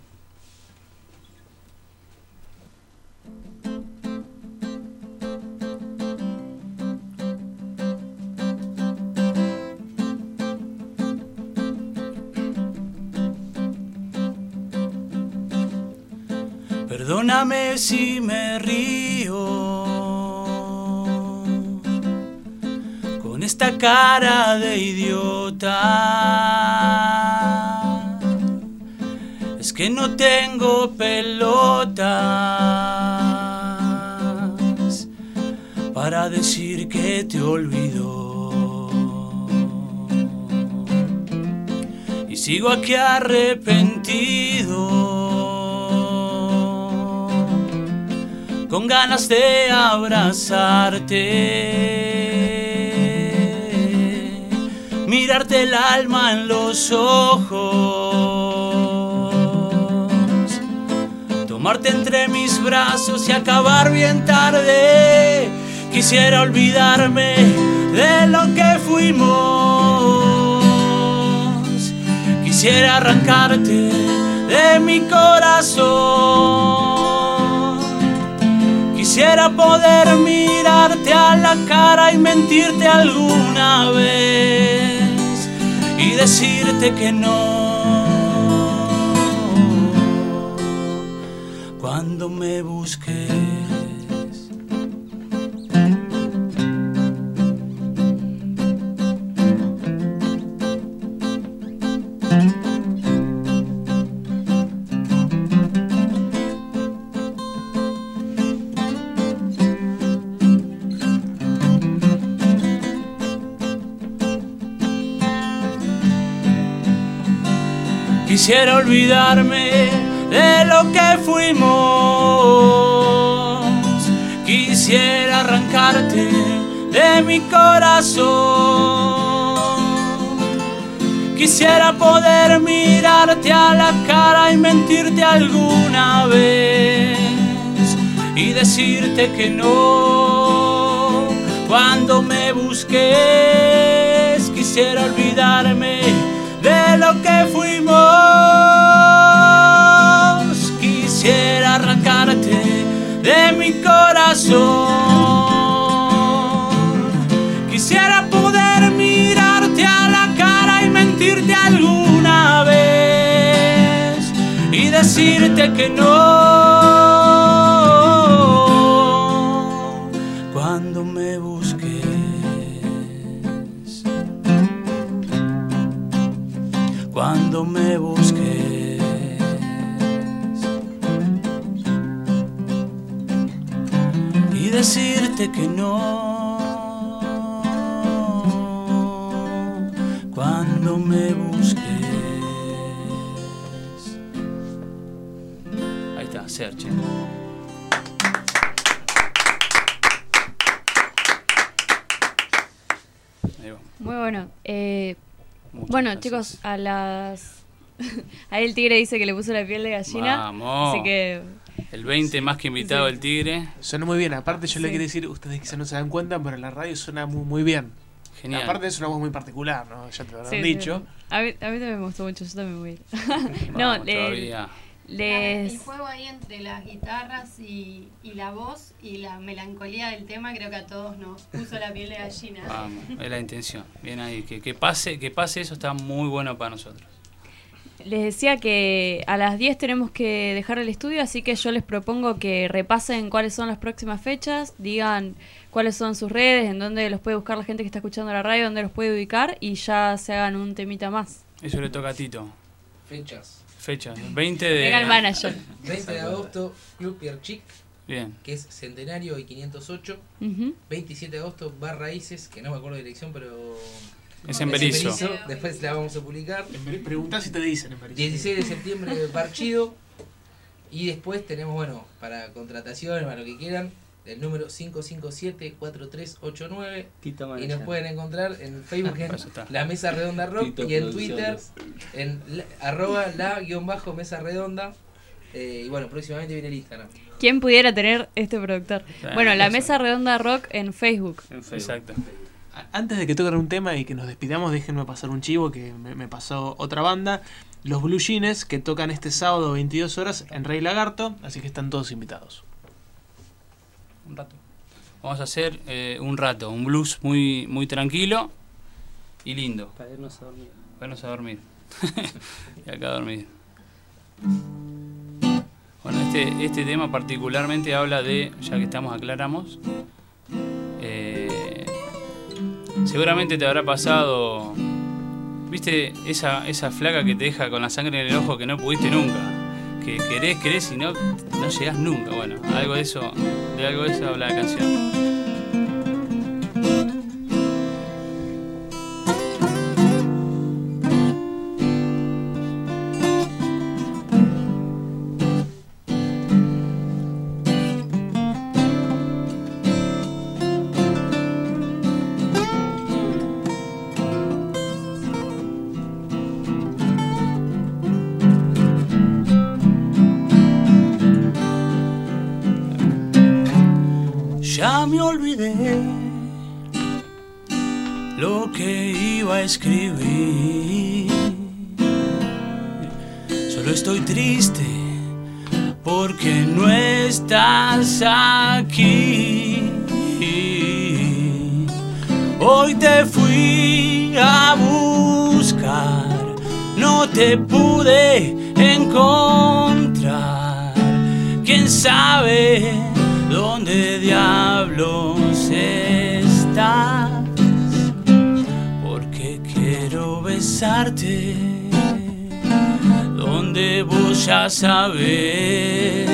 Perdóname si me río con esta cara de idiota. Es que no tengo pelotas para decir que te olvido. Y sigo aquí arrepentido, con ganas de abrazarte, mirarte el alma en los ojos, tomarte entre mis brazos y acabar bien tarde. Quisiera olvidarme de lo que fuimos, quisiera arrancarte de mi corazón. Quisiera poder mirarte a la cara y mentirte alguna vez y decirte que no. Cuando me busques, quisiera olvidarme de lo que fuimos, quisiera arrancarte de mi corazón, quisiera poder mirarte a la cara y mentirte alguna vez y decirte que no. Cuando me busques, quisiera olvidarme de lo que fuimos, quisiera arrancarte de mi corazón, quisiera poder mirarte a la cara y mentirte alguna vez y decirte que no. Cuando me busques, cuando me busques, y decirte que no. cuando me busques. Ahí está, Serche. Muy bueno. Eh, bueno, gracias. Chicos, a las... Ahí el tigre dice que le puso la piel de gallina. Vamos. Así que... El veinte más que invitado, sí. El tigre. Suena muy bien. Aparte yo sí. le quiero decir, ustedes quizás no se dan cuenta, pero en la radio suena muy, muy bien. Genial. Aparte es una voz muy particular, ¿no? Ya te lo han sí, dicho. Sí. A, mí, a mí también me gustó mucho, yo también voy a ir. No, le, les... El juego ahí entre las guitarras y, y la voz y la melancolía del tema creo que a todos nos puso la piel de gallina. Vamos, es la intención. Bien ahí, que, que, pase, que pase eso está muy bueno para nosotros. Les decía que a las diez tenemos que dejar el estudio, así que yo les propongo que repasen cuáles son las próximas fechas, digan cuáles son sus redes, en dónde los puede buscar la gente que está escuchando la radio, dónde los puede ubicar y ya se hagan un temita más. Eso le toca a Tito. Fechas. Fechas. veinte de... Venga el manager. veinte de agosto, Club Pierre Chic. Bien. Que es Centenario y quinientos ocho. Uh-huh. veintisiete de agosto, Bar Raíces, que no me acuerdo de dirección, pero... Es en Berizo. Es en Berizo. Después la vamos a publicar. Preguntá si te dicen en Berizo. dieciséis de septiembre, Bar Chido. Y después tenemos, bueno, para contrataciones, para lo que quieran, el número cinco cinco siete, cuatro tres ocho nueve. Y nos pueden encontrar en Facebook en La Mesa Redonda Rock. Tito y en Twitter en la, arroba la guión bajo Mesa Redonda. Eh, y bueno, próximamente viene el Instagram. ¿Quién pudiera tener este productor? Sí, bueno, La eso. Mesa Redonda Rock en Facebook. En Facebook. Exacto. Antes de que toquen un tema y que nos despidamos, déjenme pasar un chivo que me, me pasó otra banda, los Blue Jeans, que tocan este sábado veintidós horas en Rey Lagarto, así que están todos invitados. Un rato. Vamos a hacer eh, un rato, un blues muy muy tranquilo y lindo. Para irnos a dormir. Para irnos a dormir. Y acá a dormir. Bueno, este, este tema particularmente habla de, ya que estamos aclaramos, eh, seguramente te habrá pasado, viste, esa, esa flaca que te deja con la sangre en el ojo que no pudiste nunca, que querés, querés y no, no llegás nunca. Bueno, algo de eso, de algo de eso habla la canción. Ya me olvidé lo que iba a escribir. Solo estoy triste porque no estás aquí. Hoy te fui a buscar, no te pude encontrar. ¿Quién sabe dónde diablos estás? Porque quiero besarte donde vos ya sabes,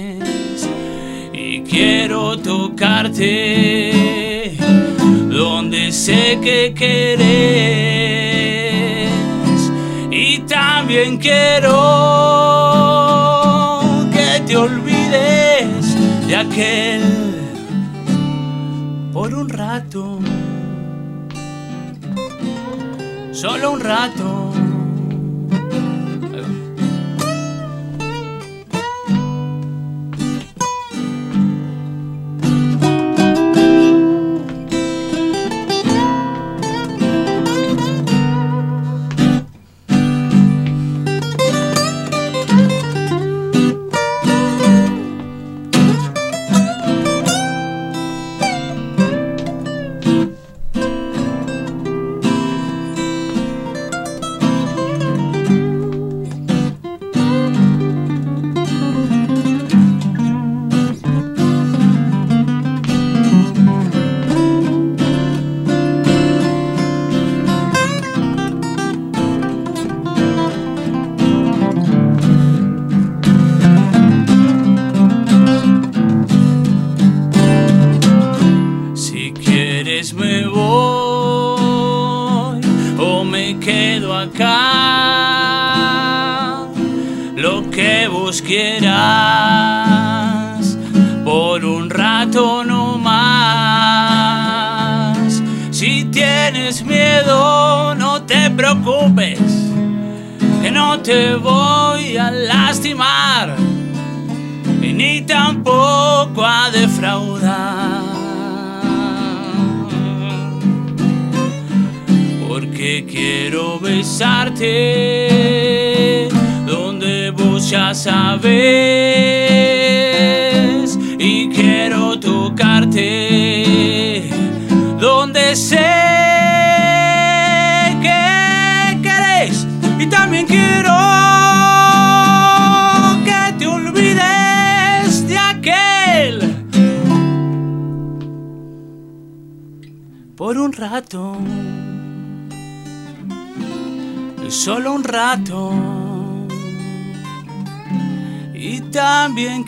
y quiero tocarte donde sé que querés, y también quiero que te olvides de aquel por un rato, solo un rato. quieras, por un rato no más. Si tienes miedo, no te preocupes, que no te voy a lastimar, ni tampoco a defraudar. Porque quiero besarte donde vos ya sabes, y quiero tocarte donde sé que querés, y también quiero que te olvides de aquel por un rato, solo un rato. Y también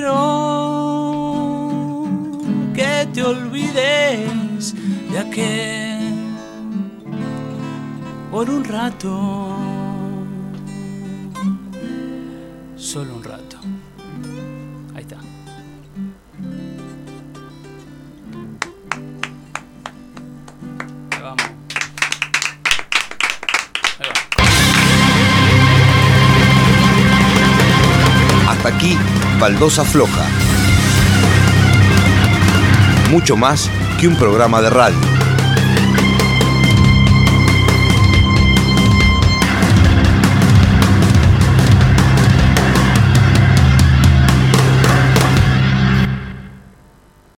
quiero que te olvides de aquel por un rato, solo un rato. Ahí está. Ahí vamos. Ahí va. Hasta aquí, Baldosa Floja. Mucho más que un programa de radio.